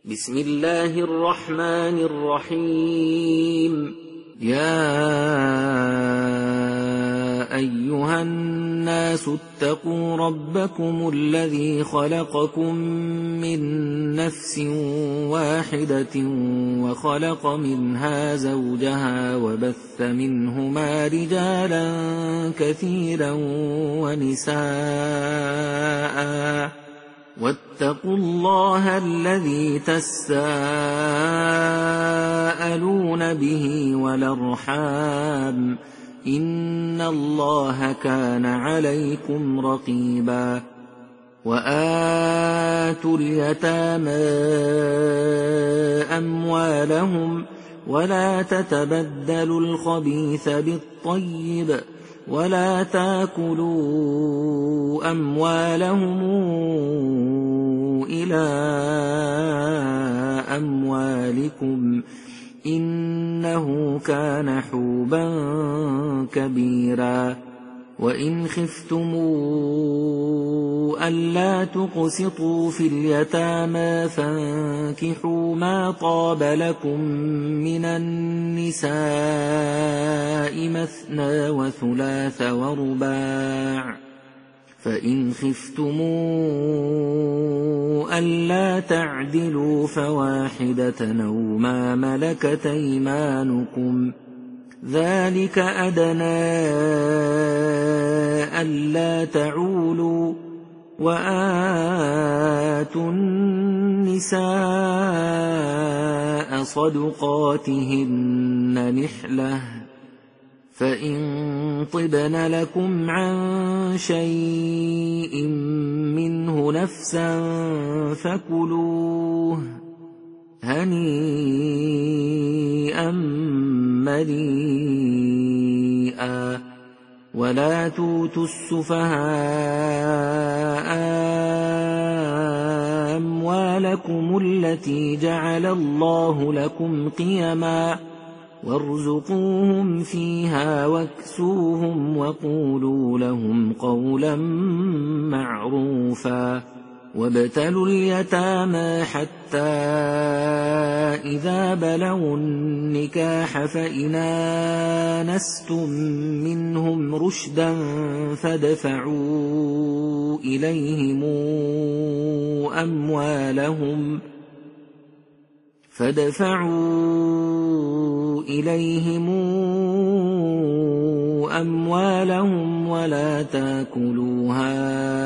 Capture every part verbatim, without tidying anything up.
بسم الله الرحمن الرحيم. يا أيها الناس اتقوا ربكم الذي خلقكم من نفس واحدة وخلق منها زوجها وبث منهما رجالا كثيرا ونساء واتقوا الله الذي تساءلون به والأرحام إن الله كان عليكم رقيبا. وآتوا اليتامى أموالهم ولا تتبدلوا الخبيث بالطيب ولا تاكلوا أموالهم إلى أموالكم إنه كان حوبا كبيرا. وإن خفتموا ألا تقسطوا في اليتامى فانكحوا ما طاب لكم من النساء مثنى وثلاث ورباع، فإن خفتموا ألا تعدلوا فواحدة أو ما ملكت أيمانكم ذلك أدنى ألا تعولوا. وآتوا النساء صدقاتهن نحلة فإن طبن لكم عن شيء منه نفسا فكلوه هنيئا مريئا. ولا توتوا السفهاء أموالكم التي جعل الله لكم قيما وارزقوهم فيها واكسوهم وقولوا لهم قولا معروفا. وابتلوا اليتامى حتى إذا بلغوا النكاح فإن آنستم منهم رشدا فادفعوا إليهم أموالهم فادفعوا إليهم أموالهم ولا تاكلوها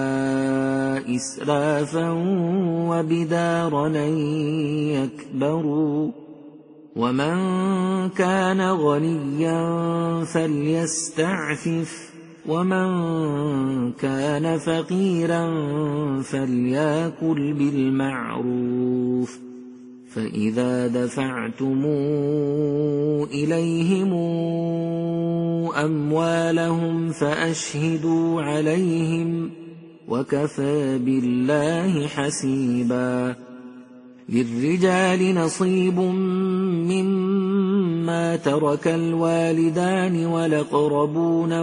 إسرافا وبدارا أن يكبروا. ومن كان غنيا فليستعفف ومن كان فقيرا فليأكل بالمعروف. فإذا دفعتم إليهم أموالهم فأشهدوا عليهم وكفى بالله حسيبا. للرجال نصيب مما ترك الوالدان والأقربون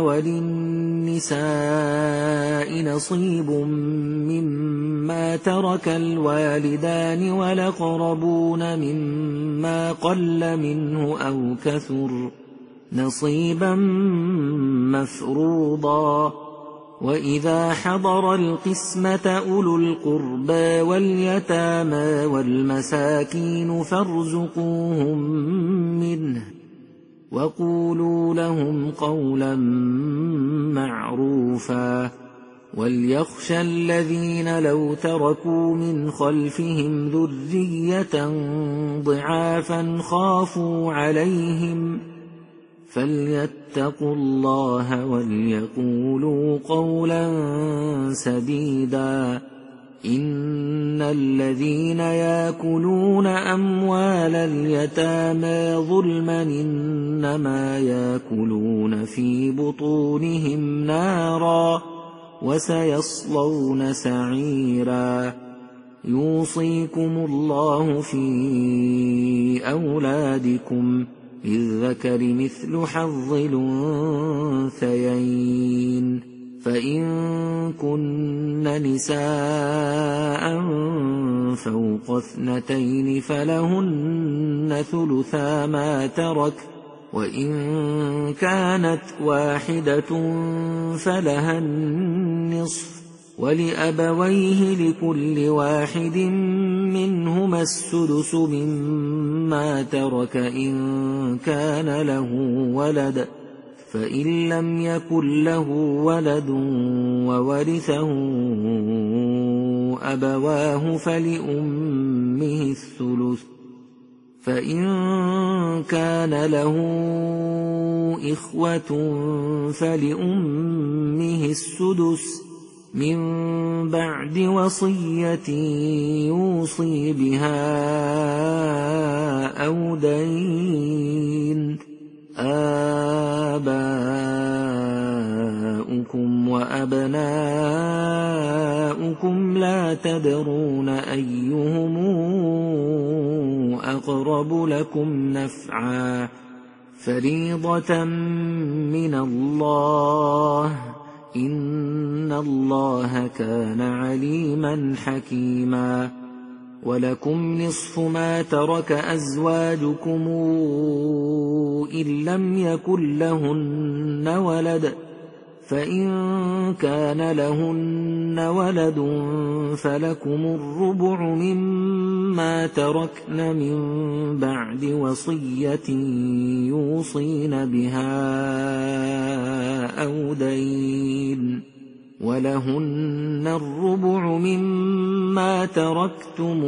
وللنساء نصيب مما ترك الوالدان والأقربون مما قل منه أو كثر نصيبا مفروضا. وإذا حضر القسمة أولو القربى واليتامى والمساكين فارزقوهم منه وقولوا لهم قولا معروفا. وليخشى الذين لو تركوا من خلفهم ذرية ضعافا خافوا عليهم فليتقوا الله وليقولوا قولا سديدا. إن الذين يأكلون أموال اليتامى ظلما إنما يأكلون في بطونهم نارا وسيصلون سعيرا. يوصيكم الله في أولادكم للذكر مثل حظ الأنثيين فإن كن نساء فوق اثنتين فلهن ثلثا ما ترك، وإن كانت واحدة فلها النصف، ولأبويه لكل واحد منهما السدس مما ترك إن كان له ولد، فإن لم يكن له ولد وورثه أبواه فلأمه الثلث، فإن كان له إخوة فلأمه السدس من بعد وصية يوصي بها أو دين. آباؤكم وأبناؤكم لا تدرون أيهم أقرب لكم نفعا، فريضة من الله، إن الله كان عليما حكيما. ولكم نصف ما ترك أزواجكم إن لم يكن لهن ولد، فإن كان لهن ولد فلكم الربع مما تركن من بعد وصية يوصين بها أو دين، ولهن الربع مما تركتم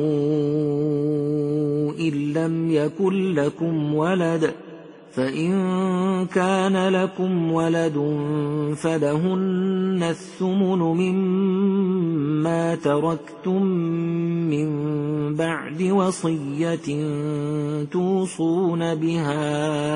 إن لم يكن لكم ولد، فإن كان لكم ولد فلهن الثمن مما تركتم من بعد وصية توصون بها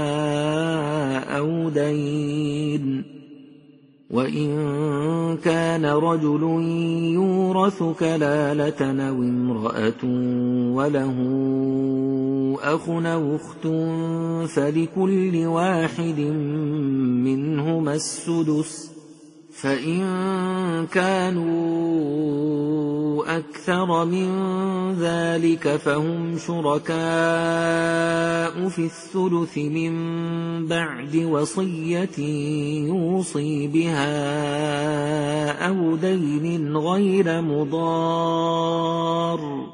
أو دين. وإن كان رجل يورث كلالة أو امرأة وله أخ أو أخت فلكل واحد منهما السدس، فإن كانوا أكثر من ذلك فهم شركاء في الثلث من بعد وصية يوصي بها أو دين غير مضار،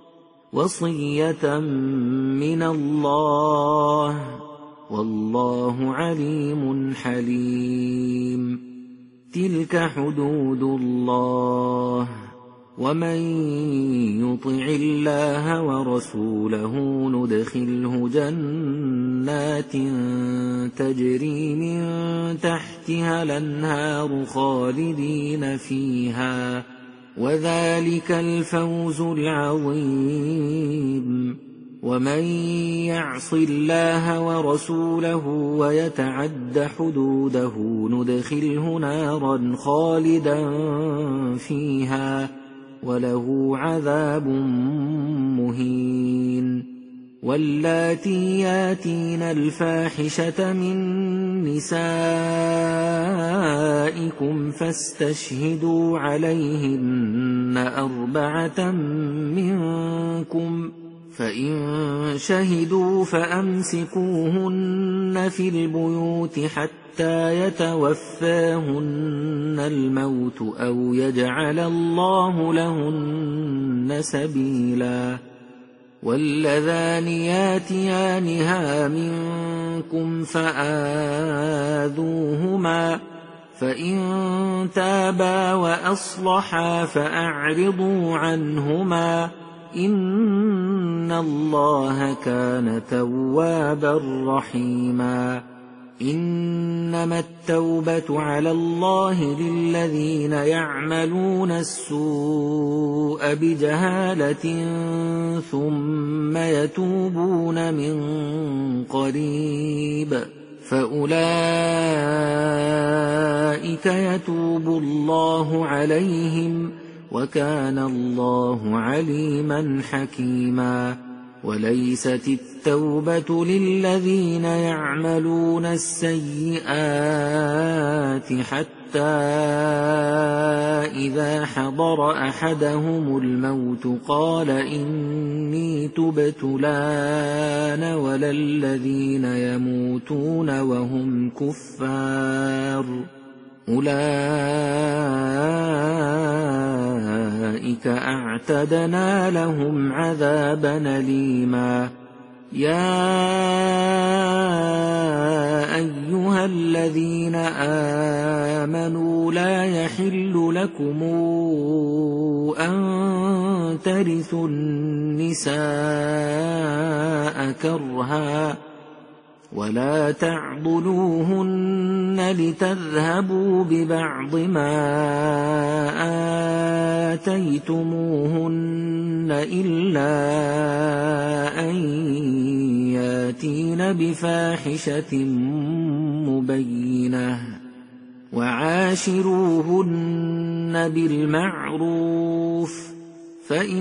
وصية من الله، والله عليم حليم. تلك حدود الله، ومن يطع الله ورسوله ندخله جنات تجري من تحتها الأنهار خالدين فيها، وذلك الفوز العظيم. ومن يعص الله ورسوله ويتعد حدوده ندخله نارا خالدا فيها وله عذاب مهين. واللاتي ياتين الفاحشة من نسائكم فاستشهدوا عليهن أربعة منكم، فإن شهدوا فأمسكوهن في البيوت حتى يتوفاهن الموت أو يجعل الله لهن سبيلا. واللذان ياتيانها منكم فآذوهما، فإن تابا وأصلحا فأعرضوا عنهما، إن الله كان توابا رحيما. إنما التوبة على الله للذين يعملون السوء بجهالة ثم يتوبون من قريب فأولئك يتوب الله عليهم، وكان الله عليما حكيما. وليست التوبة للذين يعملون السيئات حتى إذا حضر أحدهم الموت قال إني تبت الآن ولا الذين يموتون وهم كفار أولئك أعتدنا لهم عذابا أليما. يا أيها الذين آمنوا لا يحل لكم أن ترثوا النساء كرها ولا تعضلوهن لتذهبوا ببعض ما آتيتموهن إلا أن ياتين بفاحشة مبينة وعاشروهن بالمعروف فإن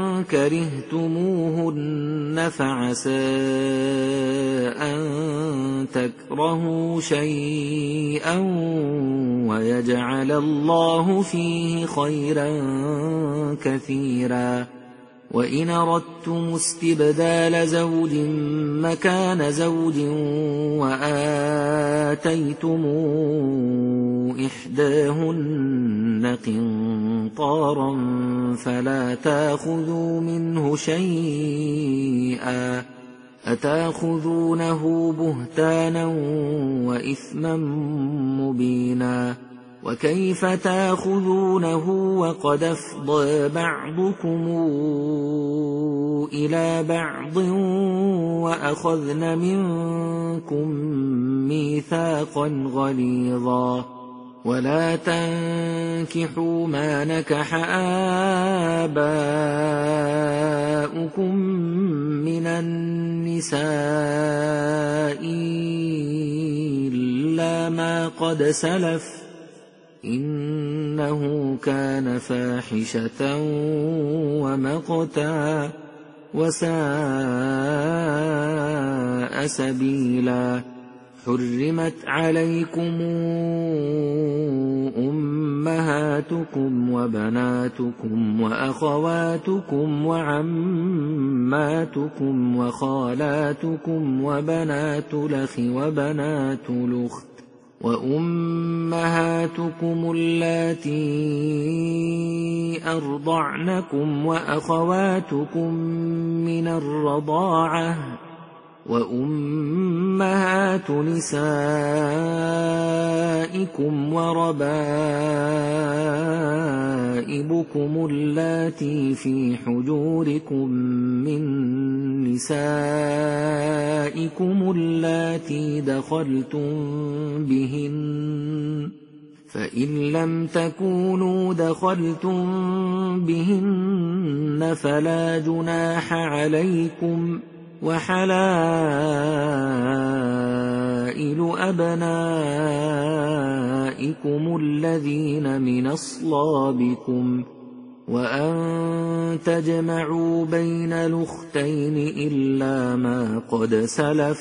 كرهتموهن فعسى أن تكرهوا شيئا ويجعل الله فيه خيرا كثيرا. وإن أردتم استبدال زوج مكان زوج وآتيتم إحداهن قنطارا فلا تأخذوا منه شيئا أتأخذونه بهتانا وإثما مبينا. وكيف تأخذونه وقد أفضى بعضكم إلى بعض وأخذن منكم ميثاقا غليظا. ولا تنكحوا ما نكح آباؤكم من النساء إلا ما قد سلف إنه كان فاحشة ومقتا وساء سبيلا. حرمت عليكم أمهاتكم وبناتكم وأخواتكم وعماتكم وخالاتكم وبنات الأخ وبنات الأخت وأمهاتكم اللاتي أرضعنكم وأخواتكم من الرضاعة وأمهات نسائكم وربائبكم اللاتي في حجوركم من نسائكم اللاتي دخلتم بهن فإن لم تكونوا دخلتم بهن فلا جناح عليكم وحلائل أبنائكم الذين من أصلابكم وأن تجمعوا بين الأختين إلا ما قد سلف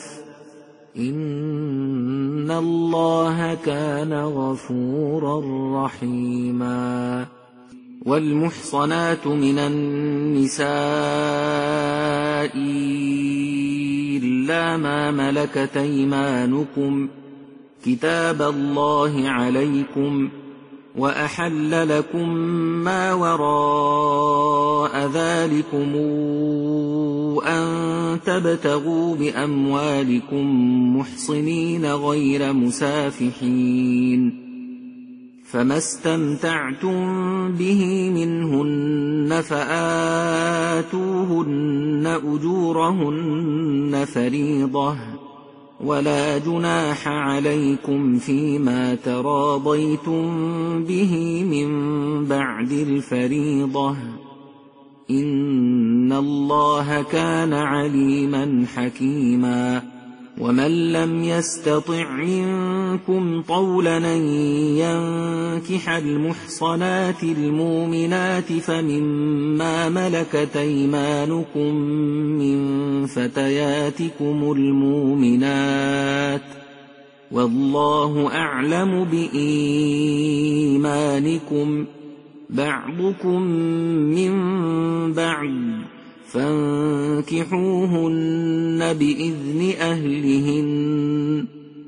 إن الله كان غفورا رحيما. والمحصنات من النساء إلا ما ملكت أيمانكم كتاب الله عليكم وأحل لكم ما وراء ذلكم أن تبتغوا بأموالكم محصنين غير مسافحين فما استمتعتم به منهن فآتوهن أجورهن فريضة ولا جناح عليكم فيما تراضيتم به من بعد الفريضة إن الله كان عليما حكيما. ومن لم يستطع منكم طولا أن ينكح المحصنات المؤمنات فمما ملكت أيمانكم من فتياتكم المؤمنات والله أعلم بإيمانكم بعضكم من بعض فانكحوهن بإذن أهلهن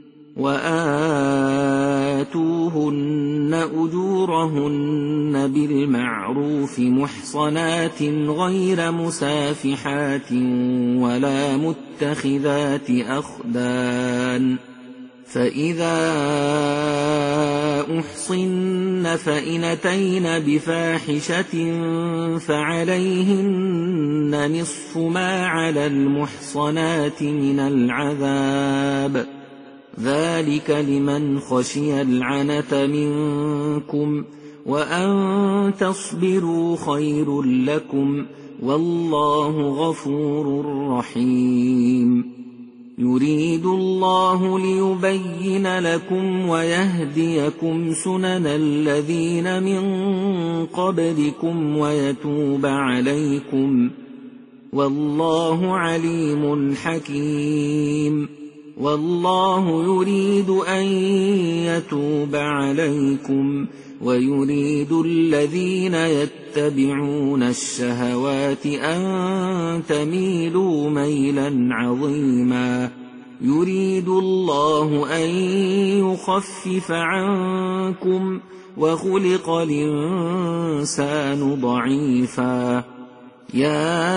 وآتوهن أجورهن بالمعروف محصنات غير مسافحات ولا متخذات أخدان فإذا أحصن فإن أتين بفاحشة فعليهن نصف ما على المحصنات من العذاب ذلك لمن خشي العنة منكم وأن تصبروا خير لكم والله غفور رحيم يريد الله ليبين لكم ويهديكم سنن الذين من قبلكم ويتوب عليكم والله عليم حكيم والله يريد أن يتوب عليكم ويريد الذين يتبعون الشهوات أن تميلوا ميلا عظيما يريد الله أن يخفف عنكم وخلق الإنسان ضعيفا يا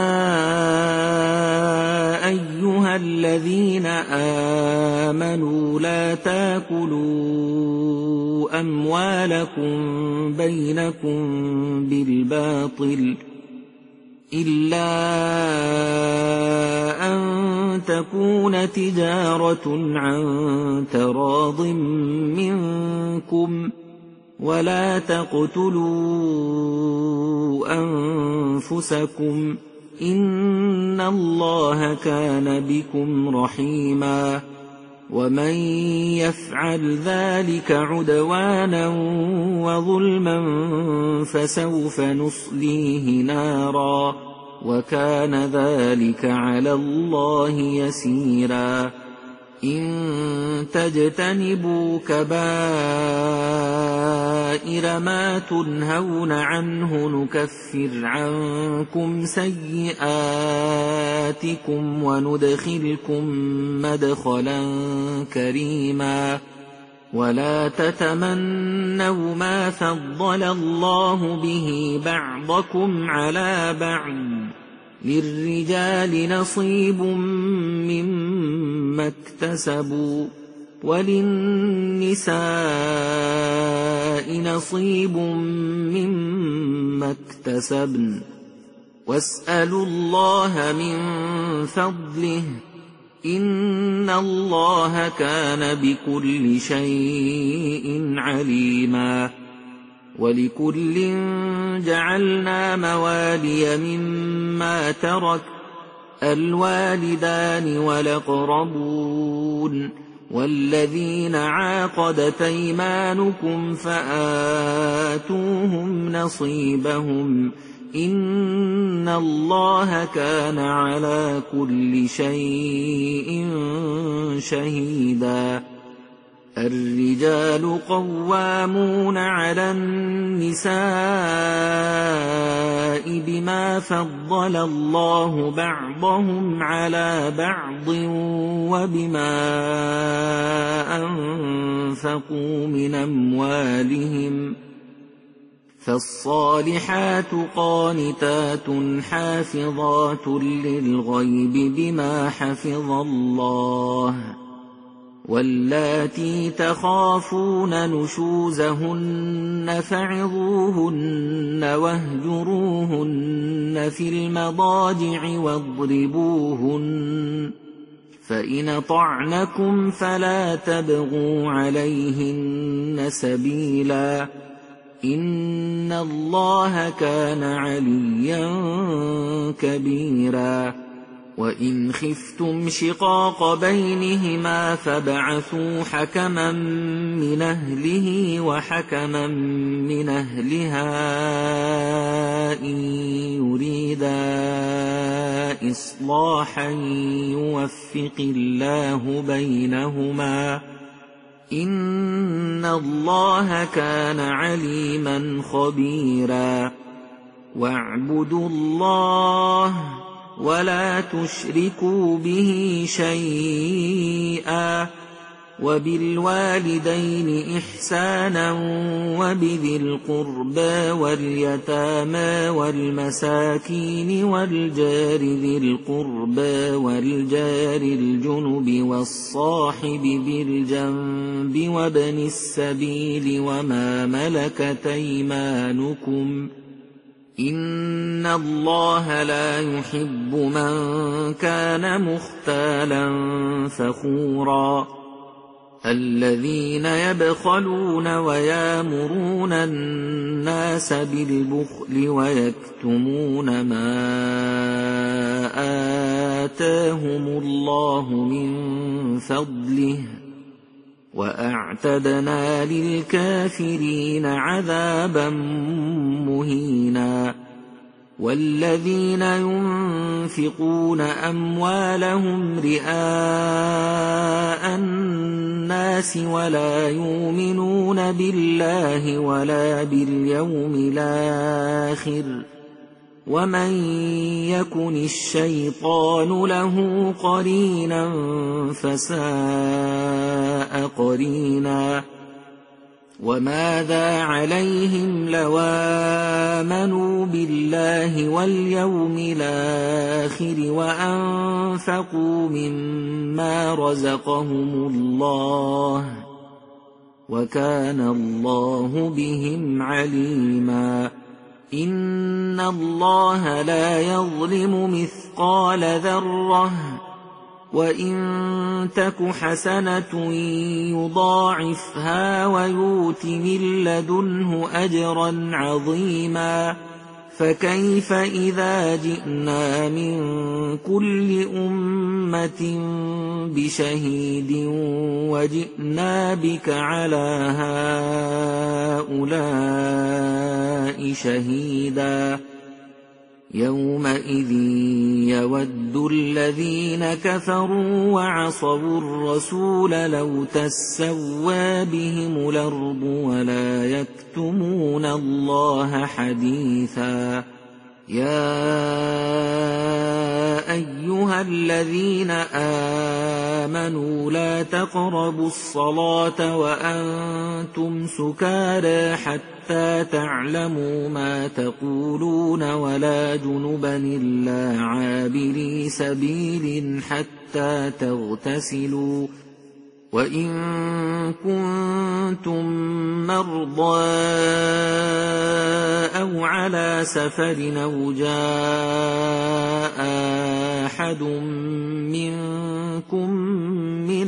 أيها الذين آمنوا لا تاكلوا أموالكم بينكم بالباطل إلا أن تكون تجارة عن تراض منكم ولا تقتلوا أنفسكم إن الله كان بكم رحيما ومن يفعل ذلك عدوانا وظلما فسوف نصليه نارا وكان ذلك على الله يسيرا إن تجتنبوا كبائر ما تنهون عنه نكفر عنكم سيئاتكم وندخلكم مدخلا كريما ولا تتمنوا ما فضل الله به بعضكم على بعض للرجال نصيب مما اكتسبوا وللنساء نصيب مما اكتسبن واسألوا الله من فضله إن الله كان بكل شيء عليما ولكل جعلنا موالي مما ترك الوالدان والأقربون والذين عاقدت أيمانكم فآتوهم نصيبهم إن الله كان على كل شيء شهيدا الرجال قوامون على النساء بما فضل الله بعضهم على بعض وبما أنفقوا من أموالهم فالصالحات قانتات حافظات للغيب بما حفظ الله واللاتي تخافون نشوزهن فعظوهن واهجروهن في المضاجع واضربوهن فإن طعنكم فلا تبغوا عليهن سبيلا إن الله كان عليا كبيرا وإن خفتم شقاق بينهما فابعثوا حكما من أهله وحكما من أهلها إن يريدا إصلاحا يوفق الله بينهما إن الله كان عليما خبيرا واعبدوا الله ولا تشركوا به شيئا وبالوالدين إحسانا وبذي القربى واليتامى والمساكين والجار ذي القربى والجار الجنب والصاحب بالجنب وابن السبيل وما ملكت أيمانكم إن الله لا يحب من كان مختالا فخورا الذين يبخلون ويامرون الناس بالبخل ويكتمون ما آتاهم الله من فضله وأعتدنا للكافرين عذابا مهينا والذين ينفقون أموالهم رئاء الناس ولا يؤمنون بالله ولا باليوم الآخر ومن يكن الشيطان له قرينا فساء قرينا وماذا عليهم لو آمنوا بالله واليوم الآخر وأنفقوا مما رزقهم الله وكان الله بهم عليما إن الله لا يظلم مثقال ذرة وإن تك حسنة يضاعفها ويؤت من لدنه أجرا عظيما فكيف إذا جئنا من كل أمة بشهيد وجئنا بك على هؤلاء شهيدا يومئذ يود الذين كفروا وعصوا الرسول لو تسوى بهم الأرض ولا يكتمون الله حديثا يا أيها الذين آمنوا لا تقربوا الصلاة وأنتم سكارى حتى تعلموا ما تقولون ولا جنبا إلا عابري سبيل حتى تغتسلوا وإن كنتم مرضى أو على سفر أو جاء أحد منكم من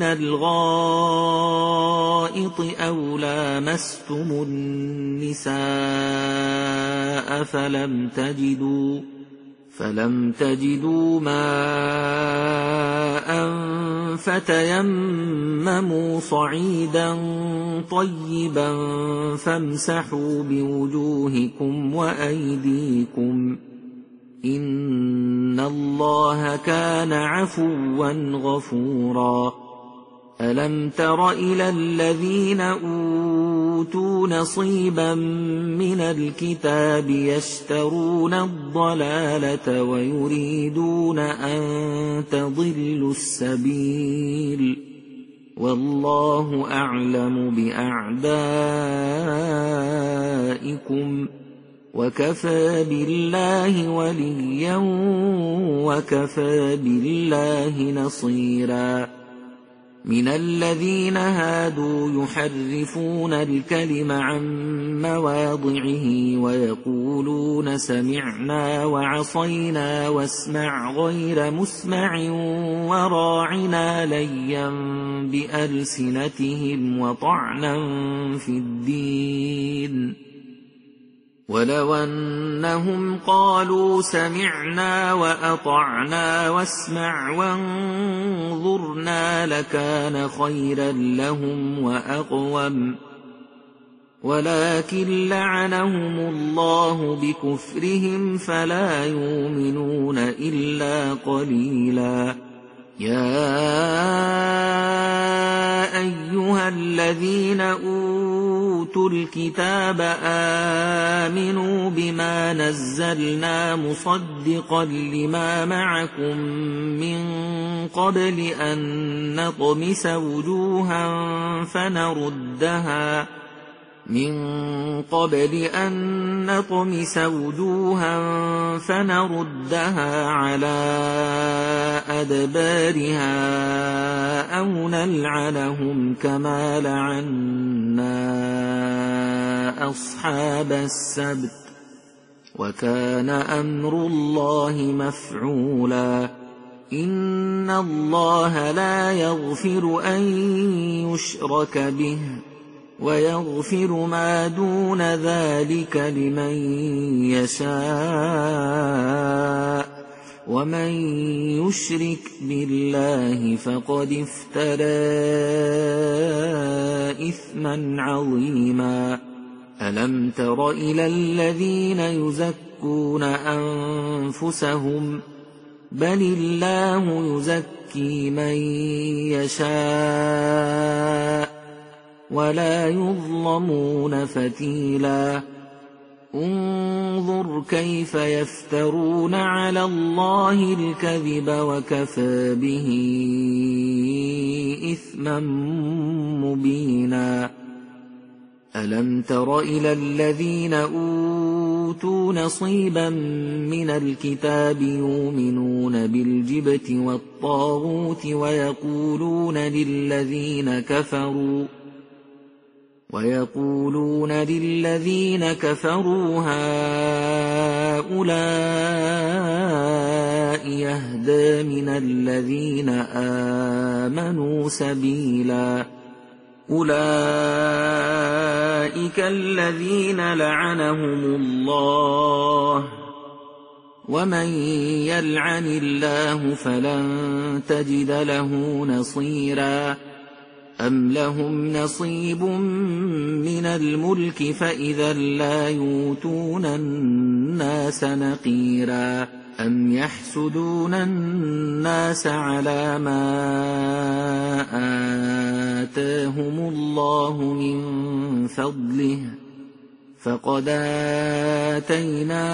الغائط أو لامستم النساء فلم تجدوا فلم تجدوا ماء فتيمموا صعيدا طيبا فامسحوا بوجوهكم وأيديكم إن الله كان عفوا غفورا ألم تر إلى الذين أوتوا نصيبا من الكتاب يشترون الضلالة ويريدون أن تضلوا السبيل والله أعلم بأعدائكم وكفى بالله وليا وكفى بالله نصيرا من الذين هادوا يحرفون الكلم عن مواضعه ويقولون سمعنا وعصينا واسمع غير مسمع وراعنا ليا بألسنتهم وطعنا في الدين ولو أنهم قالوا سمعنا وأطعنا واسمع وانظرنا لكان خيرا لهم وأقوم، ولكن لعنهم الله بكفرهم فلا يؤمنون إلا قليلا. يا أيها الذين أوتوا الكتاب آمنوا بما نزلنا مصدقا لما معكم من قبل أن نطمس وجوها فنردها من قبل أن نطمس وجوها فنردها على أدبارها أو نلعنهم كما لعنا أصحاب السبت وكان أمر الله مفعولا. إن الله لا يغفر أن يشرك به ويغفر ما دون ذلك لمن يشاء، ومن يشرك بالله فقد افترى إثما عظيما. ألم تر إلى الذين يزكون أنفسهم بل الله يزكي من يشاء ولا يظلمون فتيلا. انظر كيف يفترون على الله الكذب وكفى به إثما مبينا. ألم تر إلى الذين أوتوا نصيبا من الكتاب يؤمنون بالجبت والطاغوت ويقولون للذين كفروا ويقولون للذين كفروا هؤلاء يهدى من الذين آمنوا سبيلا. أولئك الذين لعنهم الله ومن يلعن الله فلن تجد له نصيرا. أم لهم نصيب من الملك فإذا لا يؤتون الناس نقيرا. أم يحسدون الناس على ما آتاهم الله من فضله فقد آتينا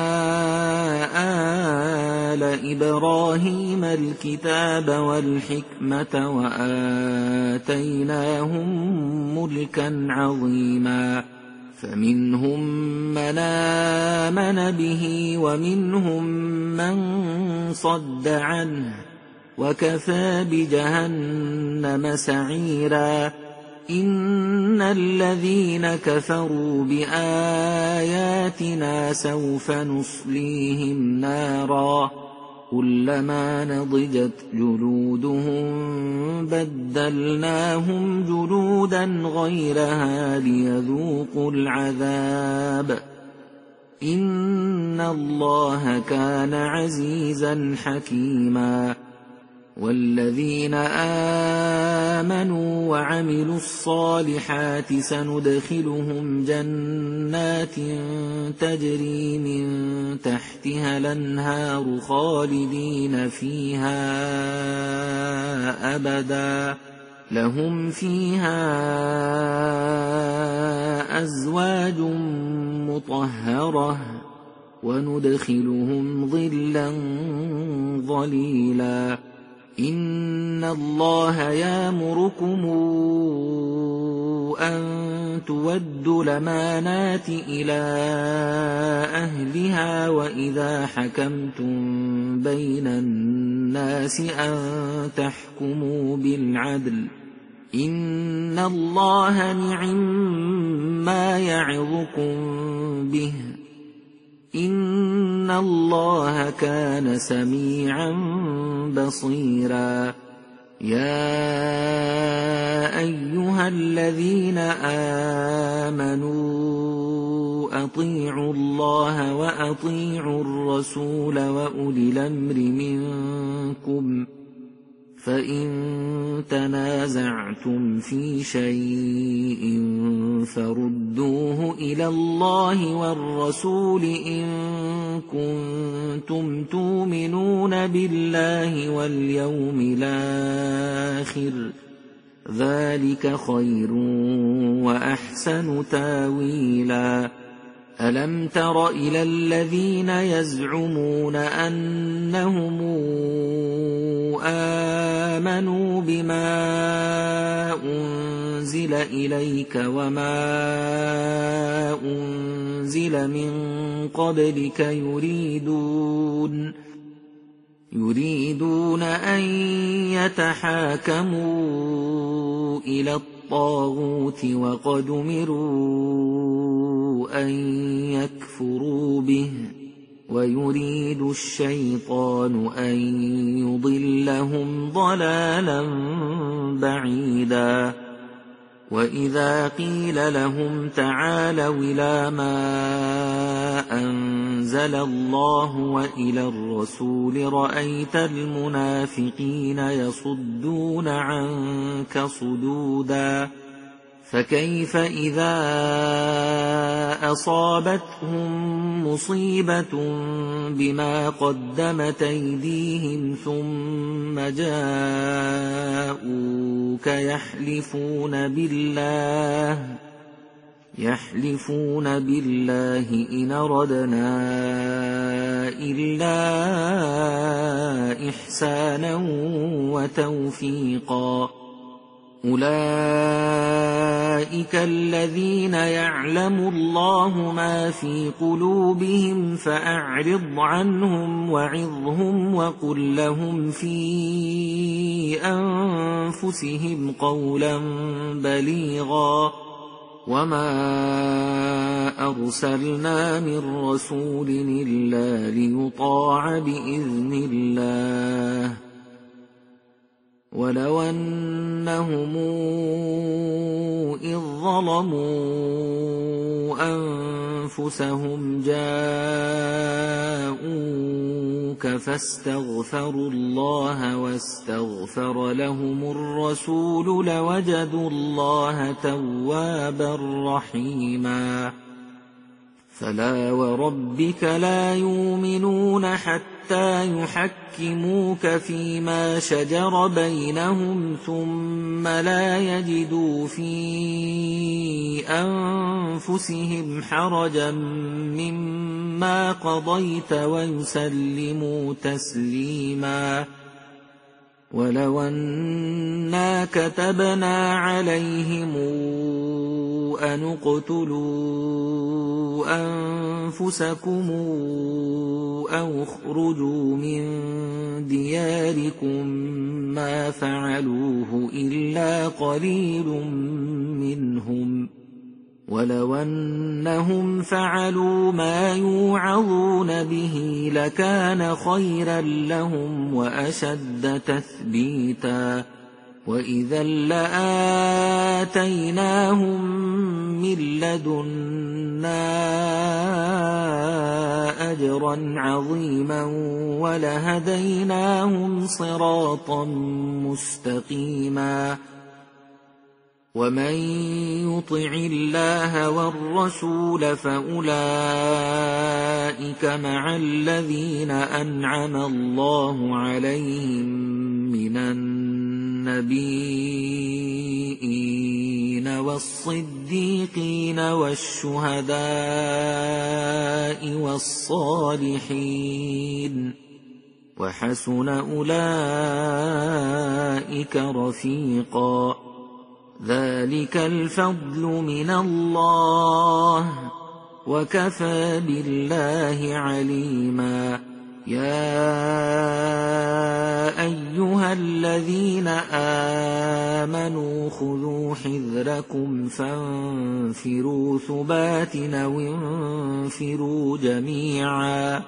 آل إبراهيم الكتاب والحكمة وآتيناهم ملكا عظيما. فمنهم من آمن به ومنهم من صد عنه وكفى بجهنم سعيرا. إن الذين كفروا بآياتنا سوف نصليهم نارا كلما نضجت جلودهم بدلناهم جلودا غيرها ليذوقوا العذاب. إن الله كان عزيزا حكيما. والذين آمنوا وعملوا الصالحات سندخلهم جنات تجري من تحتها الأنهار خالدين فيها أبدا لهم فيها أزواج مطهرة وندخلهم ظلا ظليلا. إن الله يأمركم أن تودوا الأمانات إلى أهلها وإذا حكمتم بين الناس أن تحكموا بالعدل. إن الله نعما يعظكم به إن الله كان سميعا بصيرا. يا أيها الذين آمنوا أطيعوا الله وأطيعوا الرسول وأولي الأمر منكم فإن تنازعتم في شيء فردوه إلى الله والرسول إن كنتم تؤمنون بالله واليوم الآخر ذلك خير وأحسن تاويلا. ألم تر إلى الذين يزعمون أنهم آمنوا بما أنزل إليك وما أنزل من قبلك يريدون يريدون أن يتحاكموا إلى الطاغوت وقد أمروا أن يكفروا به ويريد الشيطان أن يضلهم ضلالا بعيدا. وإذا قيل لهم تعالوا إلى ما أنزل الله وإلى الرسول رأيت المنافقين يصدون عنك صدودا. فكيف إذا أصابتهم مصيبة بما قدمت أيديهم ثم جاءوك يحلفون بالله يحلفون بالله إن أردنا إلا إحسانا وتوفيقا أولئك الذين يعلم الله ما في قلوبهم فأعرض عنهم وعظهم وقل لهم في أنفسهم قولا بليغا. وما أرسلنا من رسول إلا ليطاع بإذن الله ولو أنهم إذ ظلموا أنفسهم جاءوك فاستغفروا الله واستغفر لهم الرسول لوجدوا الله توابا رحيما. فلا وربك لا يؤمنون حتى يحكموك فيما شجر بينهم ثم لا يجدوا في أنفسهم حرجا مما قضيت ويسلموا تسليما. ولو أنا كتبنا عليهم أن اقتلوا أنفسكم أو اخرجوا من دياركم ما فعلوه إلا قليل منهم ولو أنهم فعلوا ما يوعظون به لكان خيرا لهم وأشد تثبيتا. وإذا لآتيناهم من لدنا أجرا عظيما ولهديناهم صراطا مستقيما. ومن يطع الله والرسول فأولئك مع الذين أنعم الله عليهم من النبيين والصديقين والشهداء والصالحين وحسن أولئك رفيقا. ذلك الفضل من الله وكفى بالله عليما. يا أيها الذين آمنوا خذوا حذركم فانفروا ثبات أو انفروا جميعا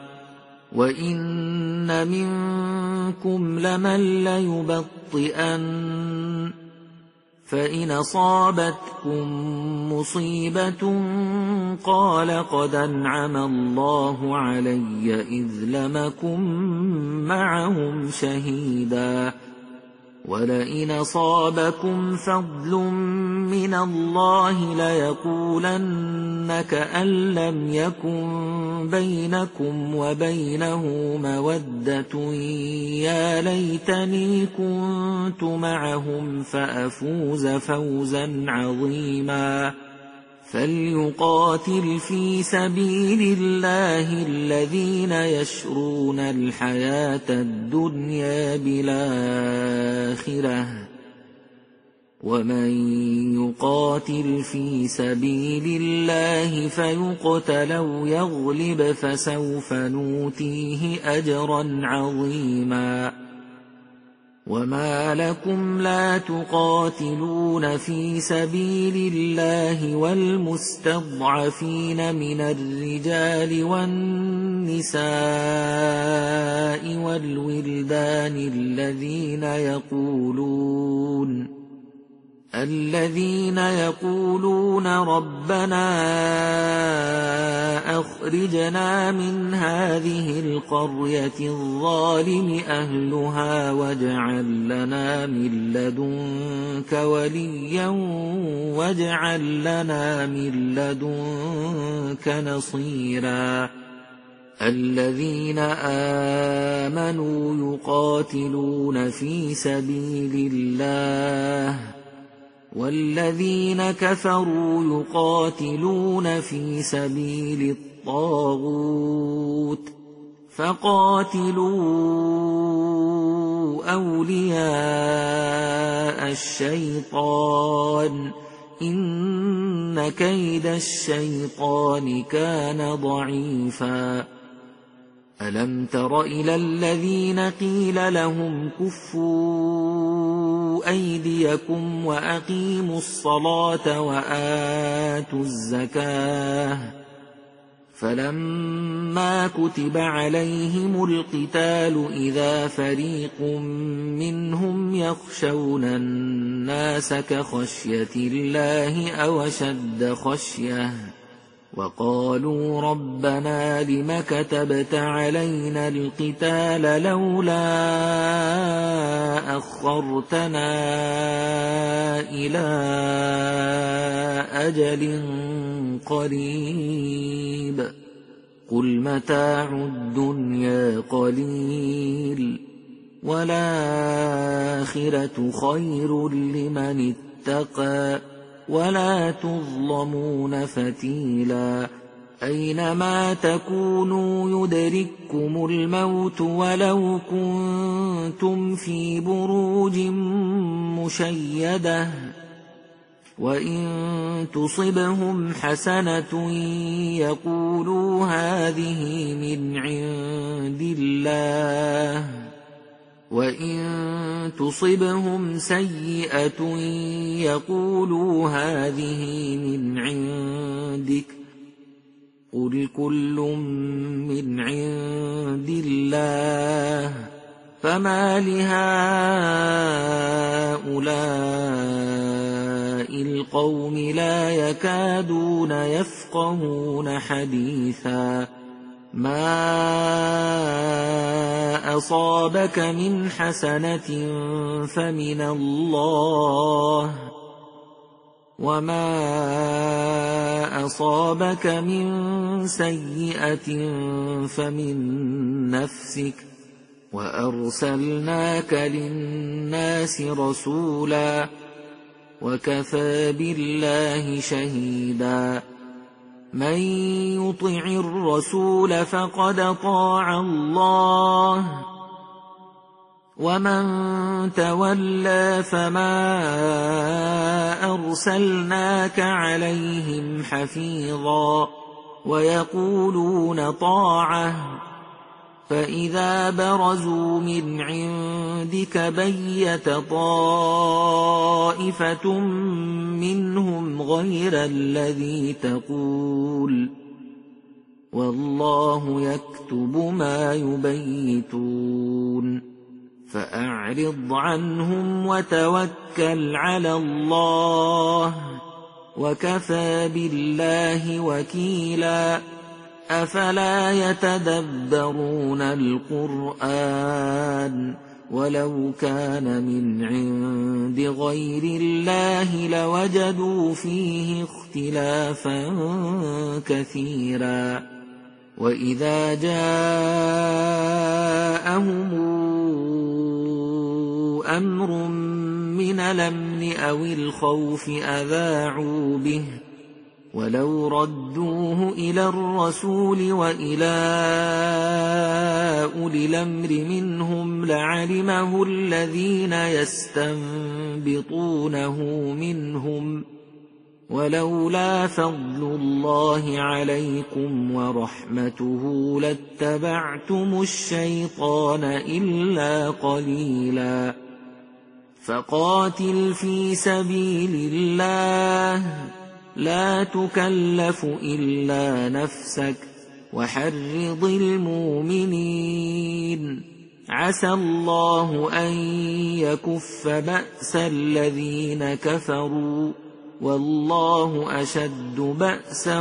وإن منكم لمن ليبطئن فإن أصابتكم مصيبة قال قد أنعم الله علي إذ لم أكن معهم شهيدا ولئن أصابكم فضل من الله ليقولن كأن لم يكن بينكم وبينه مودة يا ليتني كنت معهم فأفوز فوزا عظيما فليقاتل في سبيل الله الذين يشرون الحياة الدنيا بالآخرة ومن يقاتل في سبيل الله فيقتل أو يغلب فسوف نؤتيه أجرا عظيما وما لكم لا تقاتلون في سبيل الله والمستضعفين من الرجال والنساء والولدان الذين يقولون الذين يقولون ربنا أخرجنا من هذه القرية الظالم أهلها واجعل لنا من لدنك وليا واجعل لنا من لدنك نصيرا الذين آمنوا يقاتلون في سبيل الله والذين كفروا يقاتلون في سبيل الطاغوت فقاتلوا أولياء الشيطان إن كيد الشيطان كان ضعيفا ألم تر إلى الذين قيل لهم كفوا أيديكم وأقيموا الصلاة وآتوا الزكاة فلما كتب عليهم القتال إذا فريق منهم يخشون الناس كخشية الله أو أشد خشية وقالوا ربنا لم كتبت علينا القتال لولا أخرتنا إلى أجل قريب قل متاع الدنيا قليل والآخرة خير لمن اتقى ولا تظلمون فتيلا أينما تكونوا يدرككم الموت ولو كنتم في بروج مشيدة وإن تصبهم حسنة يقولوا هذه من عند الله وإن تصبهم سيئة يقولوا هذه من عندك قل كل من عند الله فما لهؤلاء القوم لا يكادون يفقهون حديثا ما أصابك من حسنة فمن الله وما أصابك من سيئة فمن نفسك وأرسلناك للناس رسولا وكفى بالله شهيدا من يطع الرسول فقد طاع الله ومن تولى فما أرسلناك عليهم حفيظا ويقولون طاعة فإذا برزوا من عندك بيت طائفة منهم غير الذي تقول والله يكتب ما يبيتون فأعرض عنهم وتوكل على الله وكفى بالله وكيلا أفلا يتدبرون القرآن ولو كان من عند غير الله لوجدوا فيه اختلافا كثيرا وإذا جاءهم أمر من الأمن أو الخوف أذاعوا به ولو ردوه إلى الرسول وإلى أولي الأمر منهم لعلمه الذين يستنبطونه منهم ولولا فضل الله عليكم ورحمته لاتبعتم الشيطان إلا قليلا فقاتل في سبيل الله لا تكلف إلا نفسك وحرض المؤمنين عسى الله أن يكف بأس الذين كفروا والله أشد بأسا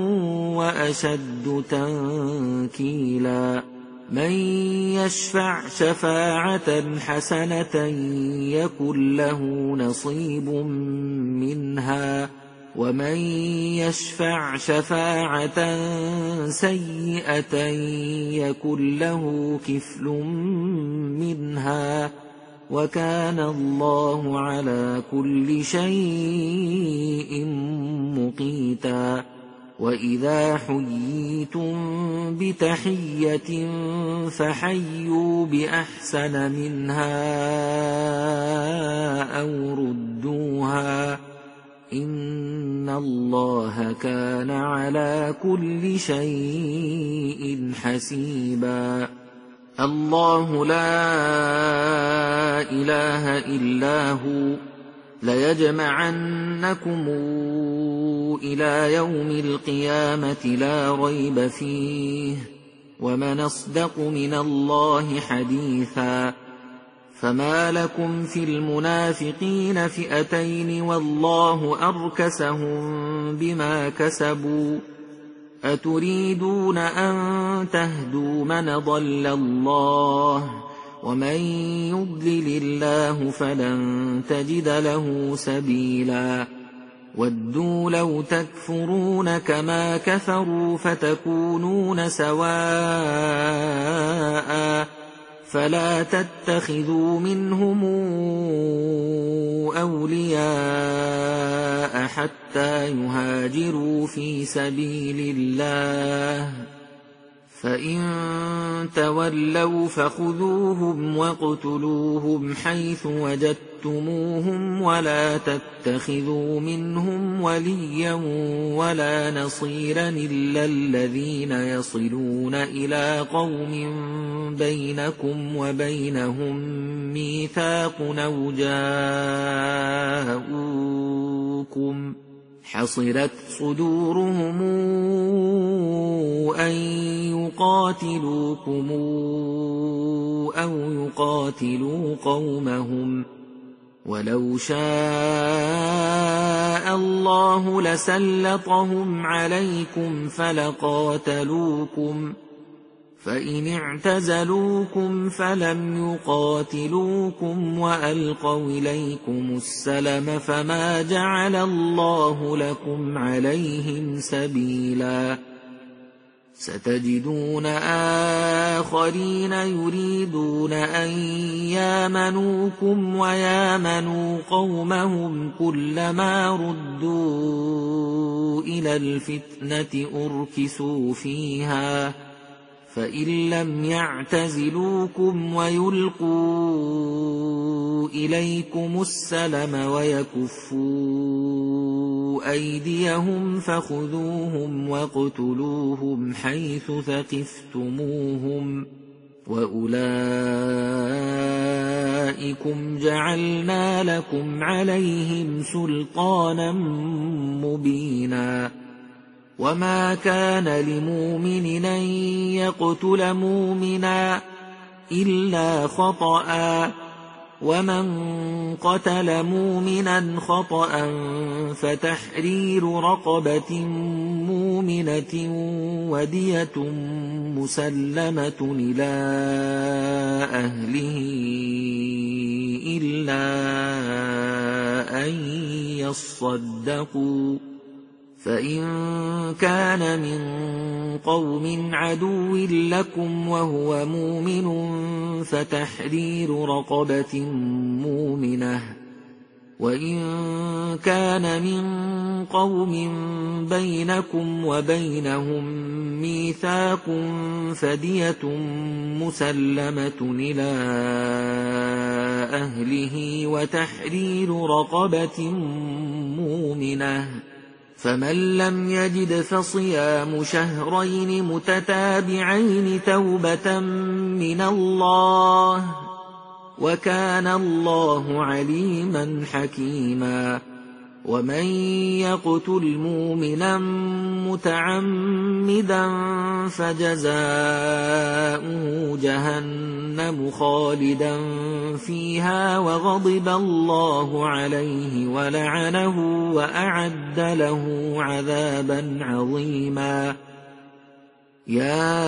وأشد تنكيلا من يشفع شفاعة حسنة يكن له نصيب منها ومن يشفع شفاعة سيئة يكن له كفل منها وكان الله على كل شيء مقيتا وإذا حييتم بتحية فحيوا بأحسن منها أو ردوها إن الله كان على كل شيء حسيبا الله لا إله إلا هو ليجمعنكم إلى يوم القيامة لا ريب فيه ومن أصدق من الله حديثا فما لكم في المنافقين فئتين والله أركسهم بما كسبوا أتريدون أن تهدوا من ضل الله ومن يضلل الله فلن تجد له سبيلا ودوا لو تكفرون كما كفروا فتكونون سواء فلا تتخذوا منهم أولياء حتى يهاجروا في سبيل الله فإن تولوا فخذوهم واقتلوهم حيث وجدتموهم ولا تتخذوا منهم وليا ولا نصيرا إلا الذين يصلون إلى قوم بينكم وبينهم ميثاق أو جاءوكم حصرت صدورهم أن يقاتلوكم أو يقاتلوا قومهم ولو شاء الله لسلطهم عليكم فلقاتلوكم فإن اعتزلوكم فلم يقاتلوكم وألقوا إليكم السلم فما جعل الله لكم عليهم سبيلا ستجدون آخرين يريدون أن يامنوكم ويامنوا قومهم كلما ردوا إلى الفتنة أركسوا فيها فإن لم يعتزلوكم ويلقوا إليكم السلم ويكفوا أيديهم فخذوهم واقتلوهم حيث ثقفتموهم وأولئكم جعلنا لكم عليهم سلطانا مبينا وما كان لمؤمن أن يقتل مؤمنا إلا خطأ، ومن قتل مؤمنا خطأ فتحرير رقبة مؤمنة ودية مسلمة إلى أهله إلا أن يصدقوا، فإن كان من قوم عدو لكم وهو مؤمن فتحرير رقبة مؤمنة، وإن كان من قوم بينكم وبينهم ميثاق فدية مسلمة إلى أهله وتحرير رقبة مؤمنة، فمن لم يجد فصيام شهرين متتابعين توبة من الله، وكان الله عليما حكيما. ومن يقتل مؤمنا متعمدا فجزاؤه جهنم خالدا فيها وغضب الله عليه ولعنه وأعد له عذابا عظيما. يا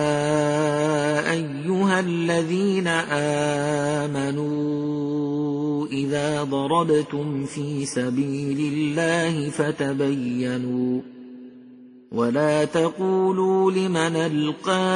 أيها الذين آمنوا إذا ضربتم في سبيل الله فتبينوا، ولا تقولوا لمن ألقى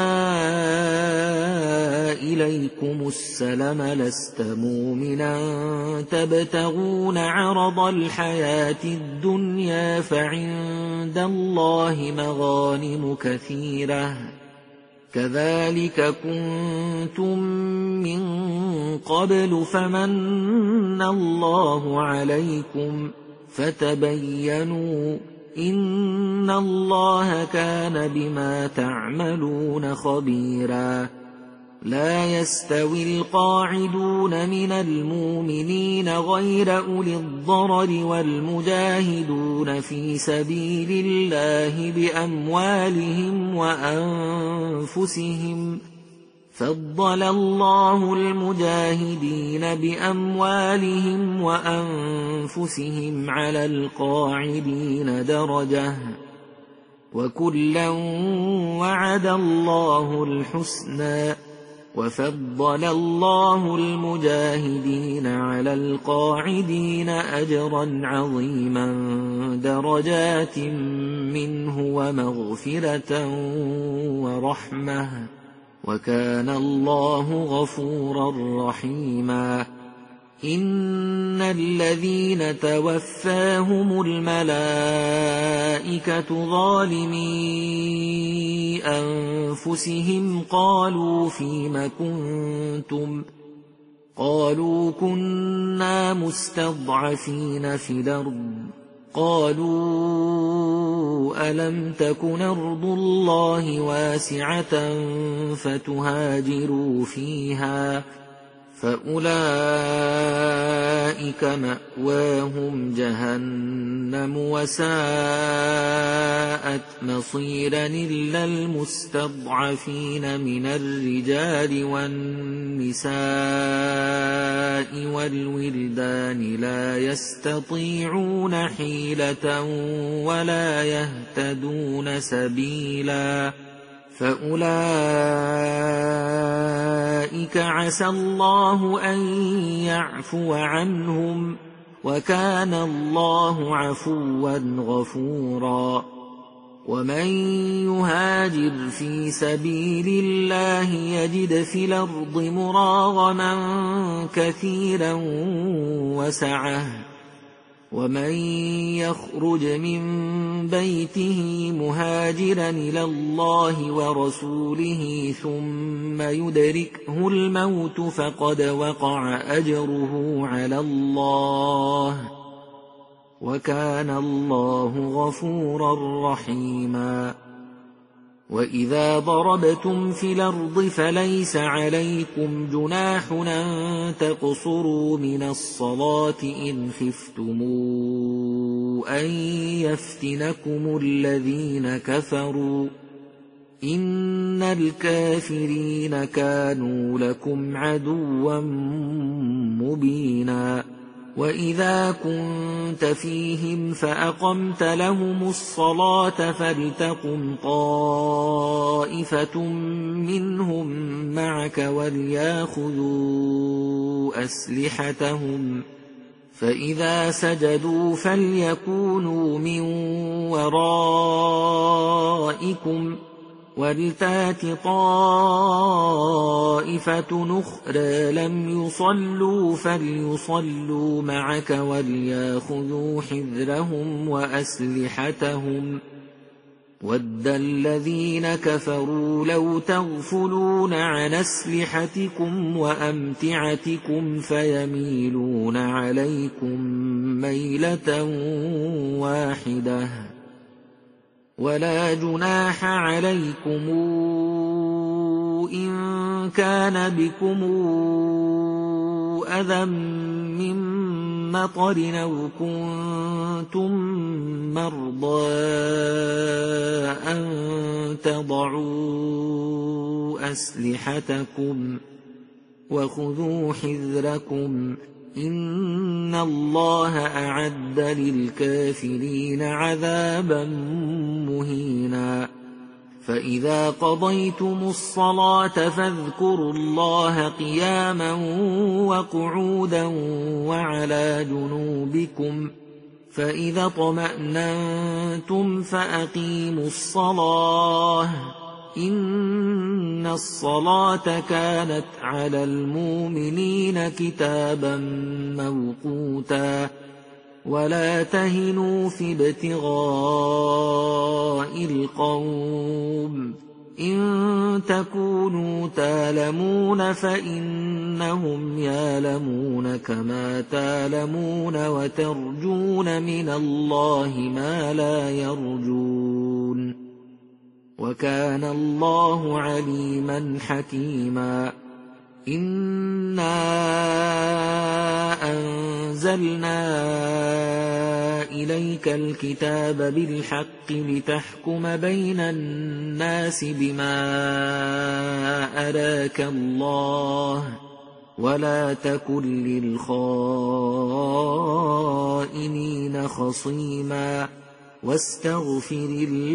إليكم السلم لست مؤمنا تبتغون عرض الحياة الدنيا فعند الله مغانم كثيرة، كذلك كنتم من قبل فمن الله عليكم فتبينوا، إن الله كان بما تعملون خبيرا. لا يستوي القاعدون من المؤمنين غير أولي الضرر والمجاهدون في سبيل الله بأموالهم وأنفسهم، فضل الله المجاهدين بأموالهم وأنفسهم على القاعدين درجة، وكلا وعد الله الحسنى، وفضل الله المجاهدين على القاعدين أجرا عظيما درجات منه ومغفرة ورحمة، وكان الله غفورا رحيما. إن الذين توفاهم الملائكة ظالمي أنفسهم قالوا فيم كنتم، قالوا كنا مستضعفين في الأرض، قالوا ألم تكن أرض الله واسعة فتهاجروا فيها، فأولئك مأواهم جهنم وساءت مصيرا إلا المستضعفين من الرجال والنساء والولدان لا يستطيعون حيلة ولا يهتدون سبيلا، فأولئك عسى الله أن يعفو عنهم، وكان الله عفوا غفورا. ومن يهاجر في سبيل الله يجد في الأرض مراغما كثيرا وسعة، ومن يخرج من بيته مهاجرا إلى الله ورسوله ثم يدركه الموت فقد وقع أجره على الله، وكان الله غفورا رحيما. وإذا ضربتم في الأرض فليس عليكم جناح أن تقصروا من الصلاة إن خفتم أن يفتنكم الذين كفروا إن الكافرين كانوا لكم عدوا مبينا وإذا كنت فيهم فأقمت لهم الصلاة فلتقم طائفة منهم معك ولياخذوا أسلحتهم فإذا سجدوا فليكونوا من ورائكم ولتات طائفة أخرى لم يصلوا فليصلوا معك ولياخذوا حذرهم وأسلحتهم ود الذين كفروا لو تغفلون عن أسلحتكم وأمتعتكم فيميلون عليكم ميلة واحدة ولا جناح عليكم إن كان بكم أذى من مطر أو كنتم مرضى أن تضعوا أسلحتكم وخذوا حذركم إن الله أعد للكافرين عذابا مهينا فإذا قضيتم الصلاة فاذكروا الله قياما وقعودا وعلى جنوبكم فإذا اطمأننتم فأقيموا الصلاة إن الصلاة كانت على المؤمنين كتابا موقوتا ولا تهنوا في ابتغاء القوم إن تكونوا تالمون فإنهم يالمون كما تالمون وترجون من الله ما لا يرجون وكان الله عليما حكيما إنا أنزلنا إليك الكتاب بالحق لتحكم بين الناس بما أراك الله ولا تكن للخائنين خصيما واستغفر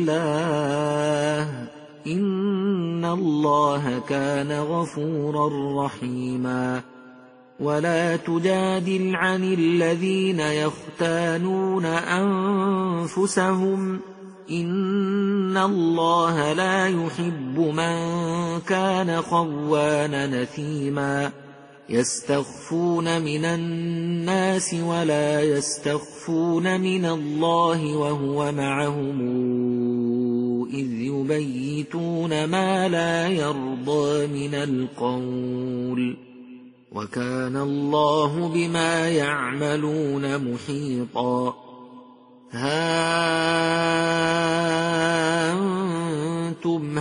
الله إن الله كان غفورا رحيما ولا تجادل عن الذين يختانون أنفسهم إن الله لا يحب من كان خوانا نثيما يستخفون من الناس ولا يستخفون من الله وهو معهم إذ يبيتون ما لا يرضى من القول وكان الله بما يعملون محيطا ها أنتم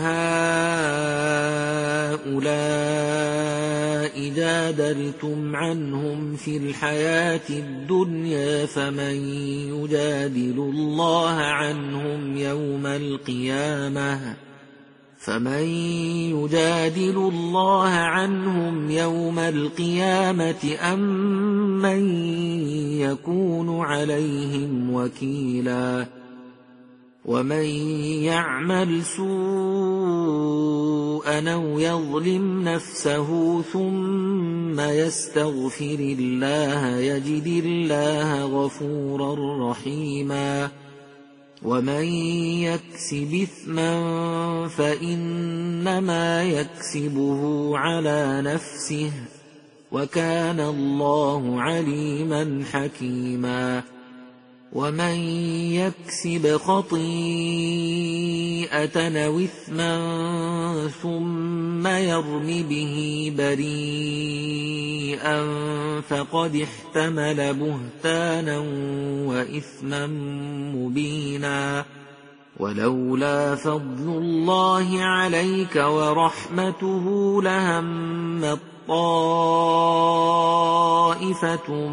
هؤلاء جادلتم عنهم في الحياة الدنيا فمن يجادل الله عنهم يوم القيامة فمن يجادل الله عنهم يوم القيامة أم من يكون عليهم وكيلا ومن يعمل سوءا أو يظلم نفسه ثم يستغفر الله يجد الله غفورا رحيما ومن يكسب إثما فإنما يكسبه على نفسه وكان الله عليما حكيما ومن يكسب خطيئة أو إثما ثم يرم به بريئا فقد احتمل بهتانا وإثما مبينا ولولا فضل الله عليك ورحمته لهم طائفة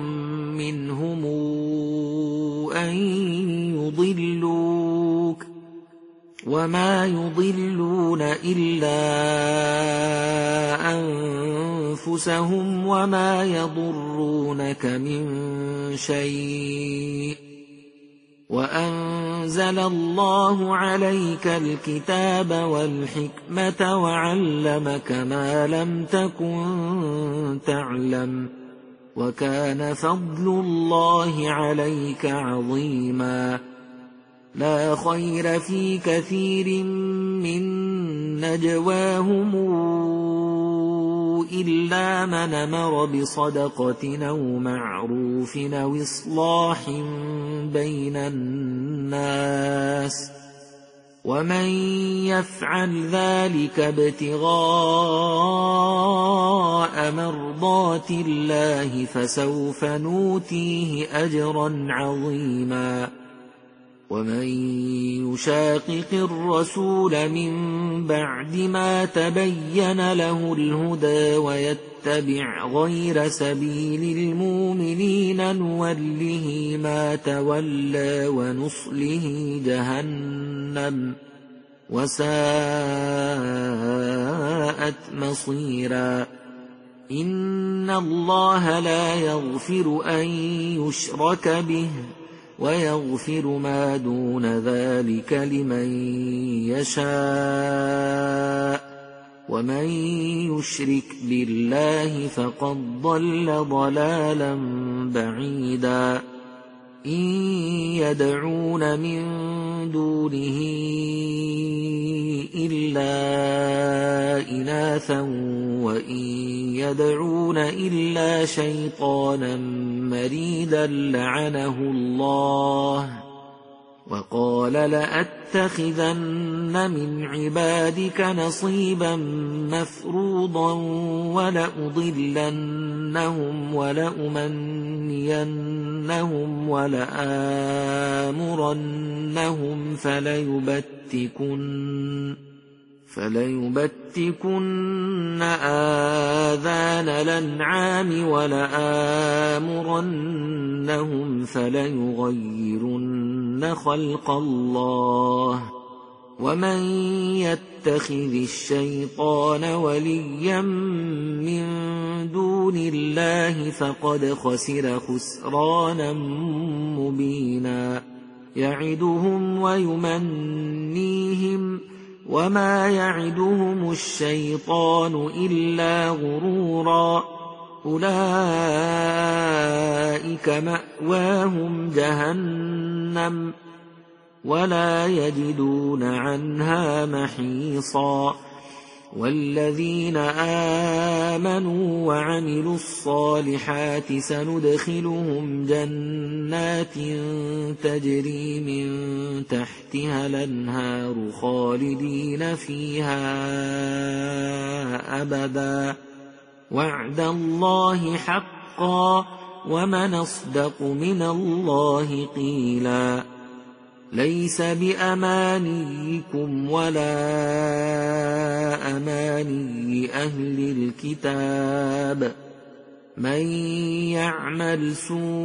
منهم أن يضلوك وما يضلون إلا أنفسهم وما يضرونك من شيء وأنزل الله عليك الكتاب والحكمة وعلمك ما لم تكن تعلم وكان فضل الله عليك عظيما لا خير في كثير من نجواهم إلا من أمر بصدقة أو معروف أو إصلاح بين الناس ومن يفعل ذلك ابتغاء مرضات الله فسوف نؤتيه أجرا عظيما ومن يشاقق الرسول من بعد ما تبين له الهدى ويتبع غير سبيل المؤمنين نوله ما تولى ونصله جهنم وساءت مصيرا إن الله لا يغفر أن يشرك به ويغفر ما دون ذلك لمن يشاء ومن يشرك بالله فقد ضل ضلالا بعيدا إن يدعون من دونه إلا إناثا وإن يدعون إلا شيطانا مريدا لعنه الله وقال لأتخذن من عبادك نصيبا مفروضا ولأضلنهم ولأمنينهم ولآمرنهم فليبتكن فليبتكن آذان الأنعام ولآمرنهم فليغيرن خلق الله ومن يتخذ الشيطان وليا من دون الله فقد خسر خسرانا مبينا يعدهم ويمنيهم وما يعدهم الشيطان إلا غرورا أولئك مأواهم جهنم ولا يجدون عنها محيصا والذين آمنوا وعملوا الصالحات سندخلهم جنات تجري من تحتها الأنهار خالدين فيها أبدا وعد الله حقا ومن أصدق من الله قيلا ليس بأمانيكم ولا أماني أهل الكتاب من يعمل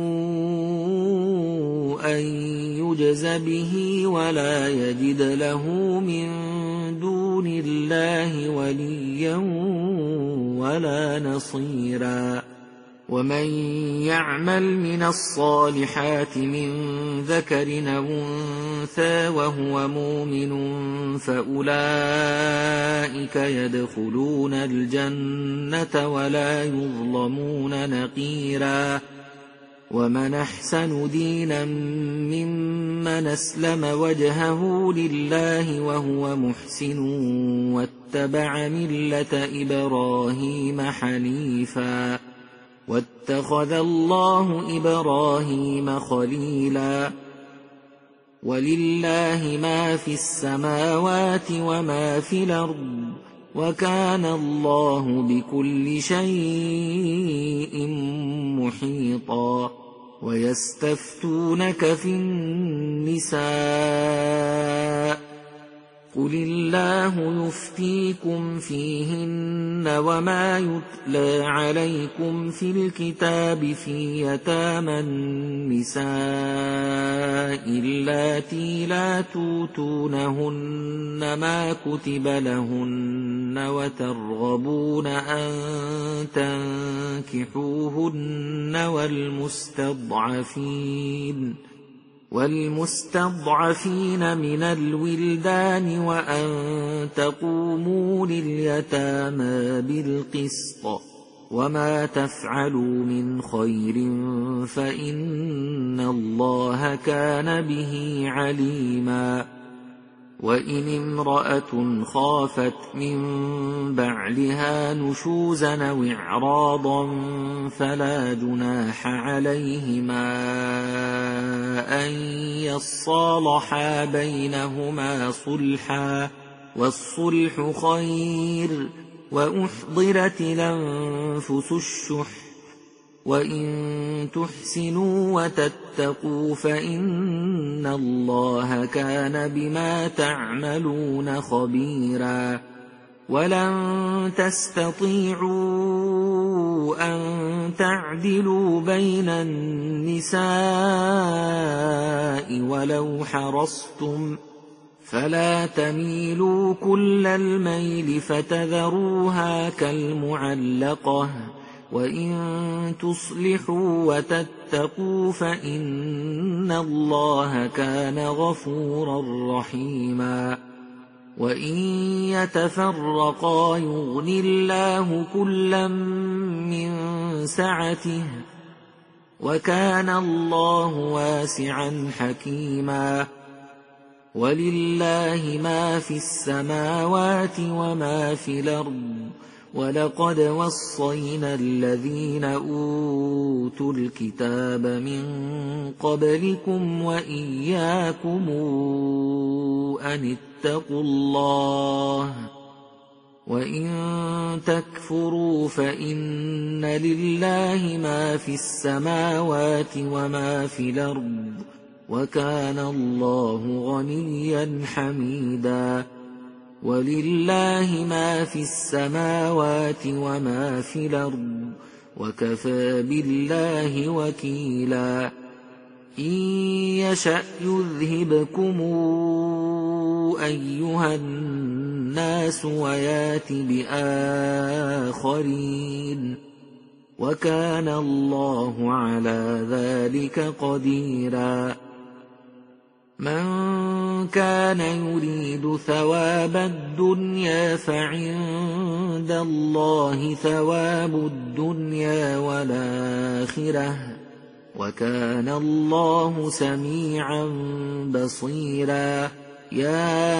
سوءا يجز به ولا يجد له من دون الله وليا ولا نصيرا ومن يعمل من الصالحات من ذكر أو أنثى وهو مؤمن فأولئك يدخلون الجنة ولا يظلمون نقيرا ومن أحسن دينا ممن أسلم وجهه لله وهو محسن واتبع ملة إبراهيم حنيفا واتخذ الله إبراهيم خليلا ولله ما في السماوات وما في الأرض وكان الله بكل شيء محيطا ويستفتونك في النساء قل الله يفتيكم فيهن وما يتلى عليكم في الكتاب في يتامى النساء اللاتي لا توتونهن ما كتب لهن وترغبون أن تنكحوهن والمستضعفين والمستضعفين من الولدان وأن تقوموا لليتامى بالقسط وما تفعلوا من خير فإن الله كان به عليما وإن امرأة خافت من بعلها نشوزا أو إعراضا فلا جناح عليهما أن يصالحا بينهما صلحا والصلح خير وأحضرت الأنفس الشح وإن تحسنوا وتتقوا فإن الله كان بما تعملون خبيرا ولن تستطيعوا أن تعدلوا بين النساء ولو حرصتم فلا تميلوا كل الميل فتذروها كالمعلقة وإن تصلحوا وتتقوا فإن الله كان غفورا رحيما وإن يتفرقا يغن الله كلا من سعته وكان الله واسعا حكيما ولله ما في السماوات وما في الأرض ولقد وصينا الذين أوتوا الكتاب من قبلكم وإياكم أن اتقوا الله وإن تكفروا فإن لله ما في السماوات وما في الأرض وكان الله غنيا حميدا ولله ما في السماوات وما في الأرض وكفى بالله وكيلا إن يشأ يذهبكم أيها الناس ويات بآخرين وكان الله على ذلك قديرا من كان يريد ثواب الدنيا فعند الله ثواب الدنيا والآخرة وكان الله سميعا بصيرا يا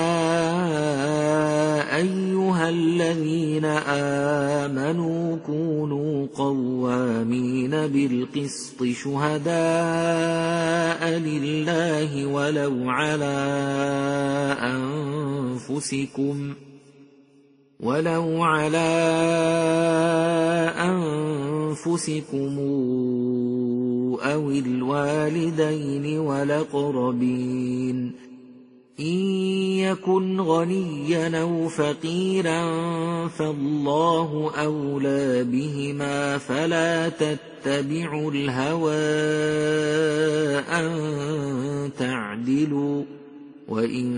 أيها الذين آمنوا كونوا قوامين بالقسط شهداء لله ولو على أنفسكم ولو على أنفسكم أو الوالدين والأقربين إن يكن غنيا أو فقيرا فالله أولى بهما فلا تتبعوا الهوى أن تعدلوا وإن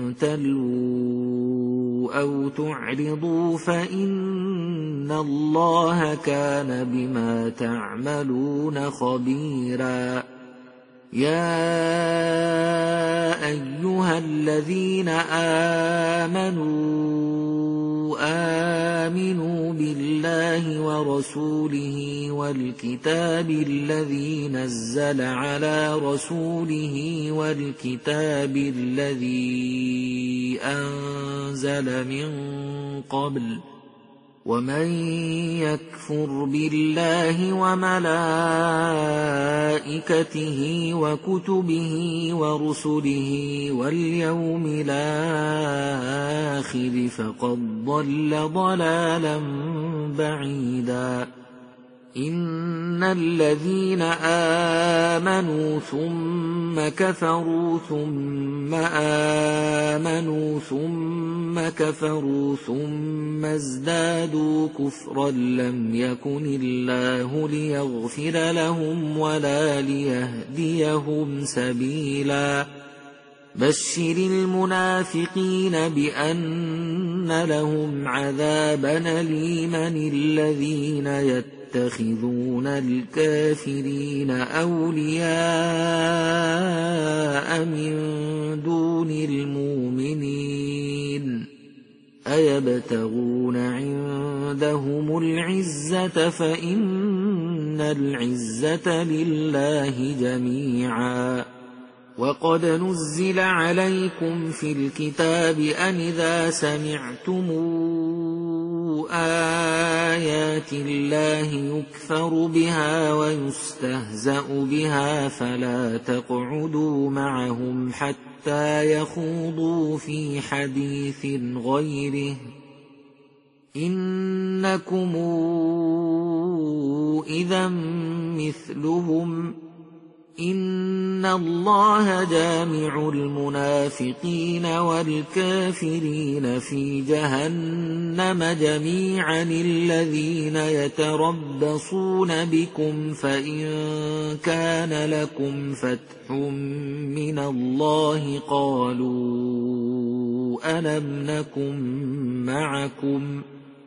تلووا أو تعرضوا فإن الله كان بما تعملون خبيرا يا أيها الذين آمنوا آمنوا بالله ورسوله والكتاب الذي نزل على رسوله والكتاب الذي أنزل من قبل ومن يكفر بالله وملائكته وكتبه ورسله واليوم الآخر فقد ضل ضلالا بعيدا إن الذين آمنوا ثم كفروا ثم آمنوا ثم كفروا ثم ازدادوا كفرا لم يكن الله ليغفر لهم ولا ليهديهم سبيلا بشر المنافقين بأن لهم عذابا أليما الذين يتخذون الكافرين أولياء من دون المؤمنين أيبتغون عندهم العزة فإن العزة لله جميعا وقد نزل عليكم في الكتاب أن إذا سمعتم آيات الله يكفر بها ويستهزأ بها فلا تقعدوا معهم حتى يخوضوا في حديث غيره إنكم إذا مثلهم إن الله جامع المنافقين والكافرين في جهنم جميعا الذين يتربصون بكم فإن كان لكم فتح من الله قالوا ألم نكن معكم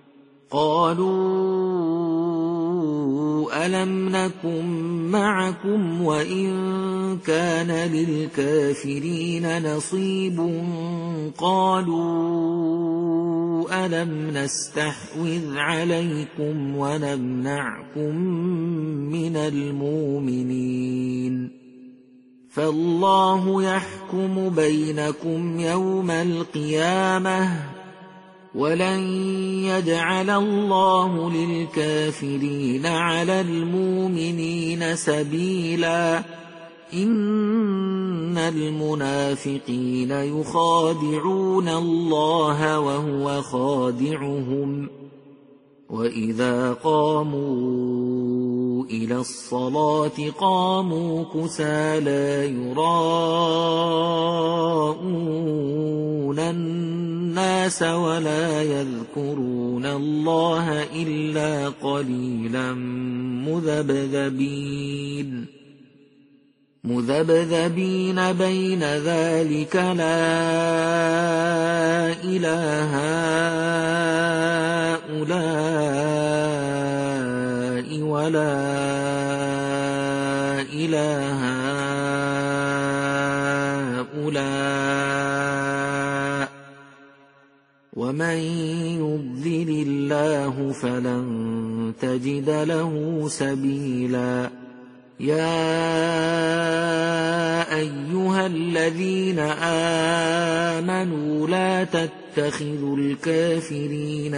قالوا ألم نكن معكم وإن كان للكافرين نصيب قالوا ألم نستحوذ عليكم ونمنعكم من المؤمنين فالله يحكم بينكم يوم القيامة ولن يجعل الله للكافرين على المؤمنين سبيلا إن المنافقين يخادعون الله وهو خادعهم وإذا قاموا إلى الصلاة قاموا كسالى يراءون الناس ولا يذكرون الله إلا قليلا مذبذبين مذبذبين بين ذلك لا إله هؤلاء ولا إله هؤلاء ومن يضلل الله فلن تجد له سبيلا يا أيها الذين آمنوا لا تتخذوا الكافرين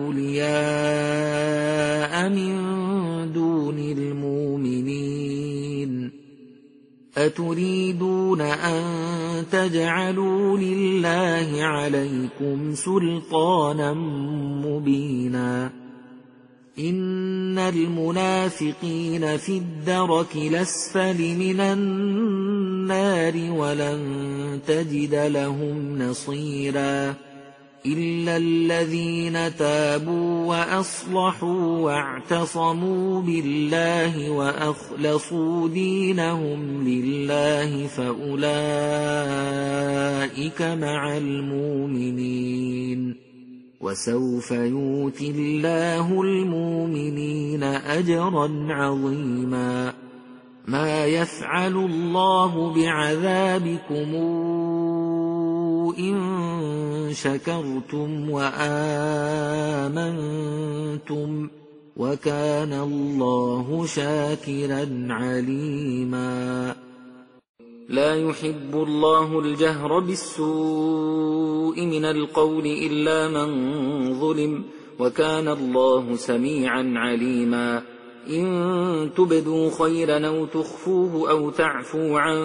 أولياء من دون المؤمنين أتريدون أن تجعلوا لله عليكم سلطانا مبينا إن المنافقين في الدرك الأسفل من النار ولن تجد لهم نصيرا إلا الذين تابوا وأصلحوا واعتصموا بالله وأخلصوا دينهم لله فأولئك مع المؤمنين وسوف يؤتي الله المؤمنين أجرا عظيما ما يفعل الله بعذابكم إن شكرتم وآمنتم وكان الله شاكرا عليما لا يحب الله الجهر بالسوء من القول إلا من ظلم وكان الله سميعا عليما إن تبدوا خيرا أو تخفوه أو تعفوا عن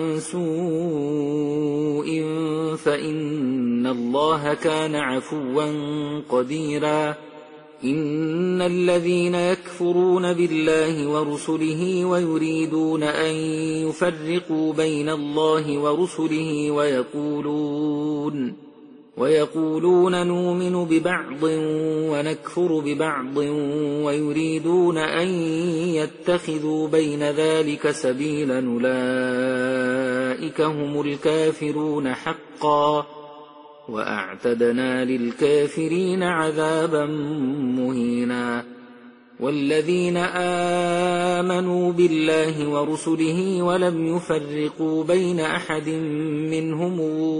سوء فإن الله كان عفوا قديرا إن الذين يكفرون بالله ورسله ويريدون أن يفرقوا بين الله ورسله ويقولون ويقولون نؤمن ببعض ونكفر ببعض ويريدون أن يتخذوا بين ذلك سبيلا أولئك هم الكافرون حقا وأعتدنا للكافرين عذابا مهينا والذين آمنوا بالله ورسله ولم يفرقوا بين أحد منهم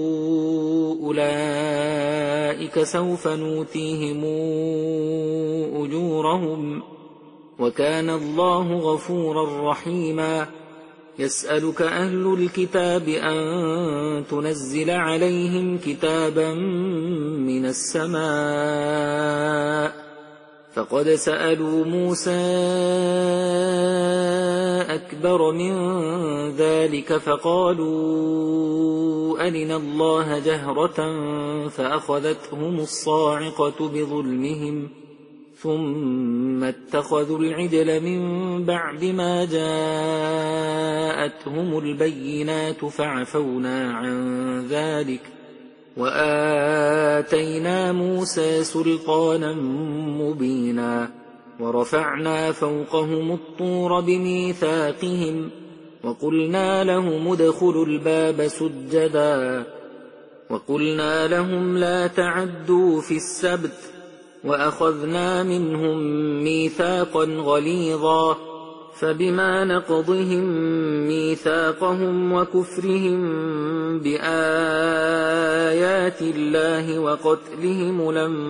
أولئك سوف نؤتيهم أجورهم وكان الله غفورا رحيما يسألك أهل الكتاب أن تنزل عليهم كتابا من السماء فقد سألوا موسى أكبر من ذلك فقالوا أرنا الله جهرة فأخذتهم الصاعقة بظلمهم ثم اتخذوا العجل من بعد ما جاءتهم البينات فعفونا عن ذلك وآتينا موسى سلطانا مبينا ورفعنا فوقهم الطور بميثاقهم وقلنا لهم ادخلوا الباب سجدا وقلنا لهم لا تعدوا في السبت وأخذنا منهم ميثاقا غليظا فبما نقضهم ميثاقهم وكفرهم بآيات الله وقتلهم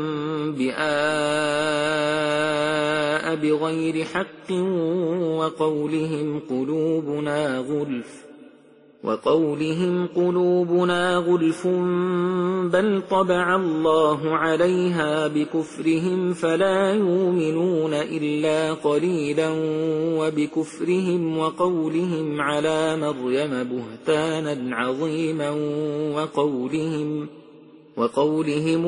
الأنبياء بغير حق وقولهم قلوبنا غلف وقولهم قلوبنا غلف بل طبع الله عليها بكفرهم فلا يؤمنون إلا قليلا وبكفرهم وقولهم على مريم بهتانا عظيما وقولهم وقولهم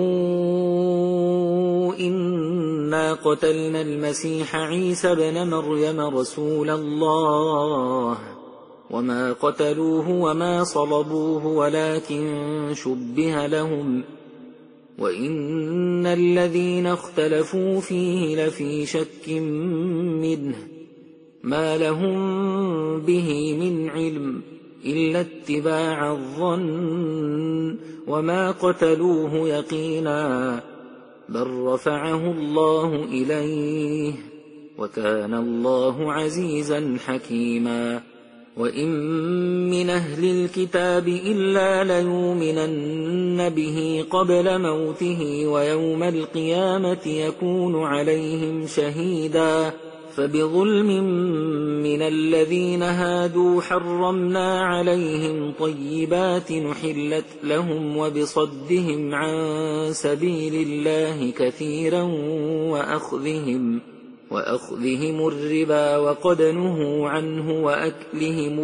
إنا قتلنا المسيح عيسى ابن مريم رسول الله وما قتلوه وما صلبوه ولكن شبه لهم وإن الذين اختلفوا فيه لفي شك منه ما لهم به من علم إلا اتباع الظن وما قتلوه يقينا بل رفعه الله إليه وكان الله عزيزا حكيما وإن من أهل الكتاب إلا ليؤمنن به قبل موته ويوم القيامة يكون عليهم شهيدا فبظلم من الذين هادوا حرمنا عليهم طيبات نحلت لهم وبصدهم عن سبيل الله كثيرا وأخذهم وأخذهم الربا وقد نهوا عنه وأكلهم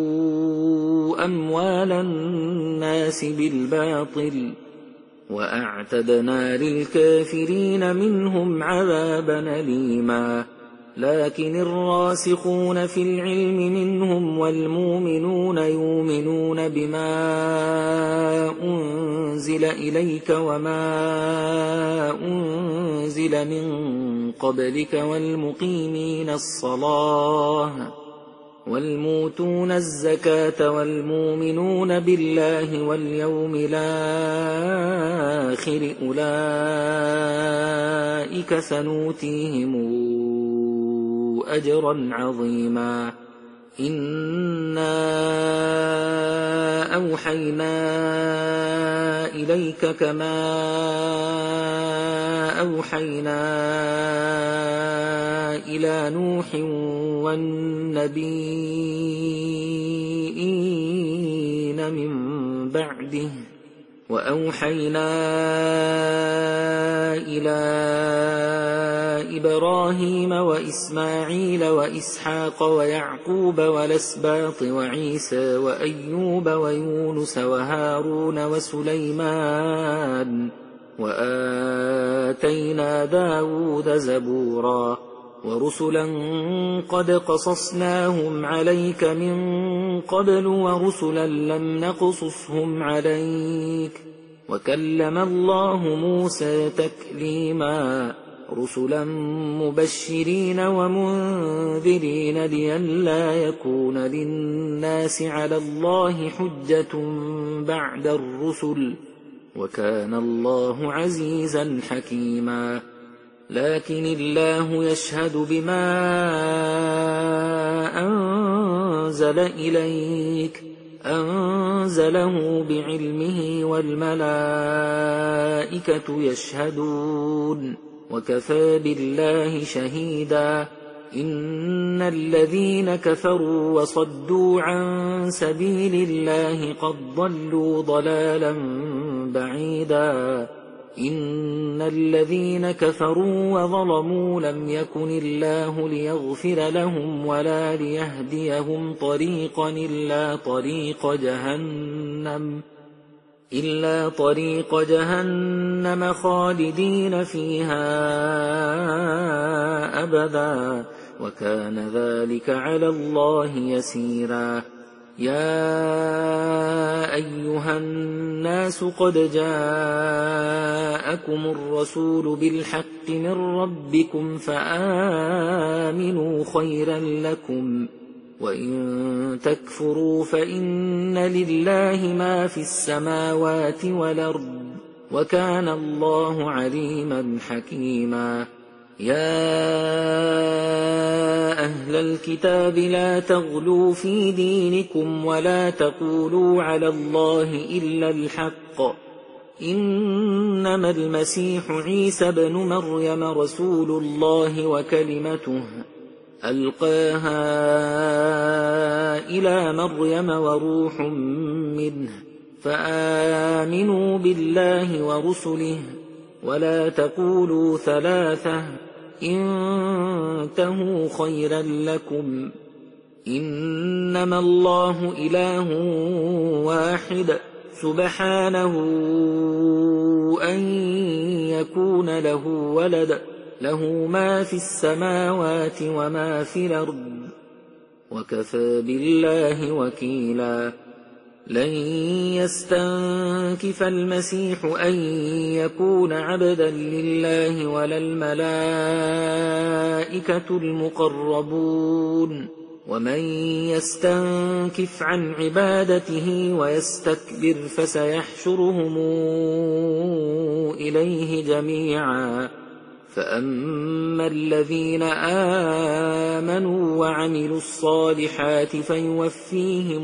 أموال الناس بالباطل وأعتدنا للكافرين منهم عذابا أليما لكن الراسخون في العلم منهم والمؤمنون يؤمنون بما أنزل إليك وما أنزل من قبلك والمقيمين الصلاة والموتون الزكاة والمؤمنون بالله واليوم الآخر أولئك سنؤتيهم أجرا عظيما إنا أوحينا إليك كما أوحينا إلى نوح والنبيين من بعده وأوحينا إلى إبراهيم وإسماعيل وإسحاق ويعقوب والأسباط وعيسى وأيوب ويونس وهارون وسليمان وآتينا داود زبورا ورسلا قد قصصناهم عليك من قبل ورسلا لم نقصصهم عليك وكلم الله موسى تكليما رسلا مبشرين ومنذرين لئلا يكون للناس على الله حجة بعد الرسل وكان الله عزيزا حكيما لكن الله يشهد بما أنزل إليك أنزله بعلمه والملائكة يشهدون وكفى بالله شهيدا إن الذين كفروا وصدوا عن سبيل الله قد ضلوا ضلالا بعيدا إن الذين كفروا وظلموا لم يكن الله ليغفر لهم ولا ليهديهم طريقا إلا طريق جهنم إلا طريق جهنم خالدين فيها أبدا وكان ذلك على الله يسيرا يا أيها الناس قد جاءكم الرسول بالحق من ربكم فآمنوا خيرا لكم وإن تكفروا فإن لله ما في السماوات والأرض وكان الله عليما حكيما يا أهل الكتاب لا تغلوا في دينكم ولا تقولوا على الله إلا الحق إنما المسيح عيسى بن مريم رسول الله وكلمته ألقاها إلى مريم وروح منه فآمنوا بالله ورسله ولا تقولوا ثلاثة انتهوا خيرا لكم إنما الله إله واحد سبحانه أن يكون له ولد له ما في السماوات وما في الأرض وكفى بالله وكيلا لن يستنكف المسيح أن يكون عبدا لله ولا الملائكة المقربون ومن يستنكف عن عبادته ويستكبر فسيحشرهم إليه جميعا فأما الذين آمنوا وعملوا الصالحات فيوفيهم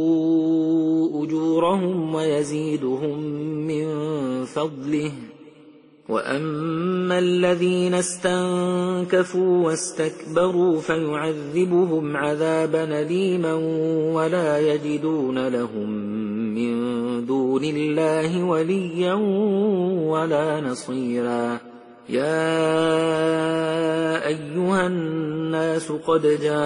أجورهم ويزيدهم من فضله وأما الذين استنكفوا واستكبروا فيعذبهم عذابا أليما ولا يجدون لهم من دون الله وليا ولا نصيرا يا أيها الناس قد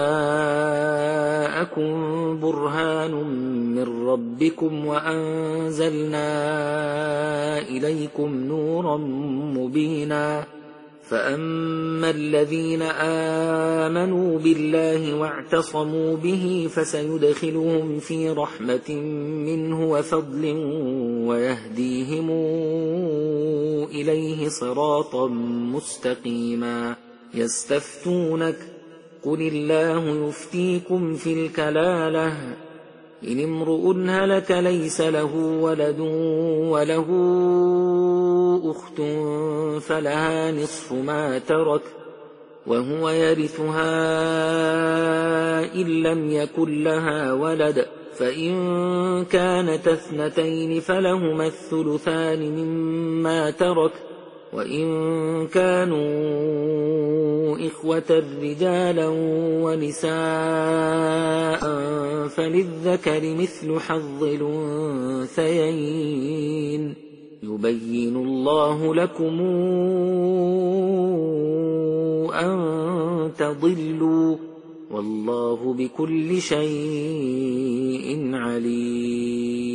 جاءكم برهان من ربكم وأنزلنا إليكم نورا مبينا فأما الذين آمنوا بالله واعتصموا به فسيدخلهم في رحمة منه وفضل ويهديهم إليه صراطا مستقيما يستفتونك قل الله يفتيكم في الكلالة إن امرؤ هلك ليس له ولد وله أخت فلها نصف ما ترك وهو يرثها إن لم يكن لها ولد فإن كانت اثنتين فلهما الثلثان مما ترك وإن كانوا إخوة رجالا ونساء فللذكر مثل حظ الأنثيين يبين الله لكم أن تضلوا والله بكل شيء عليم.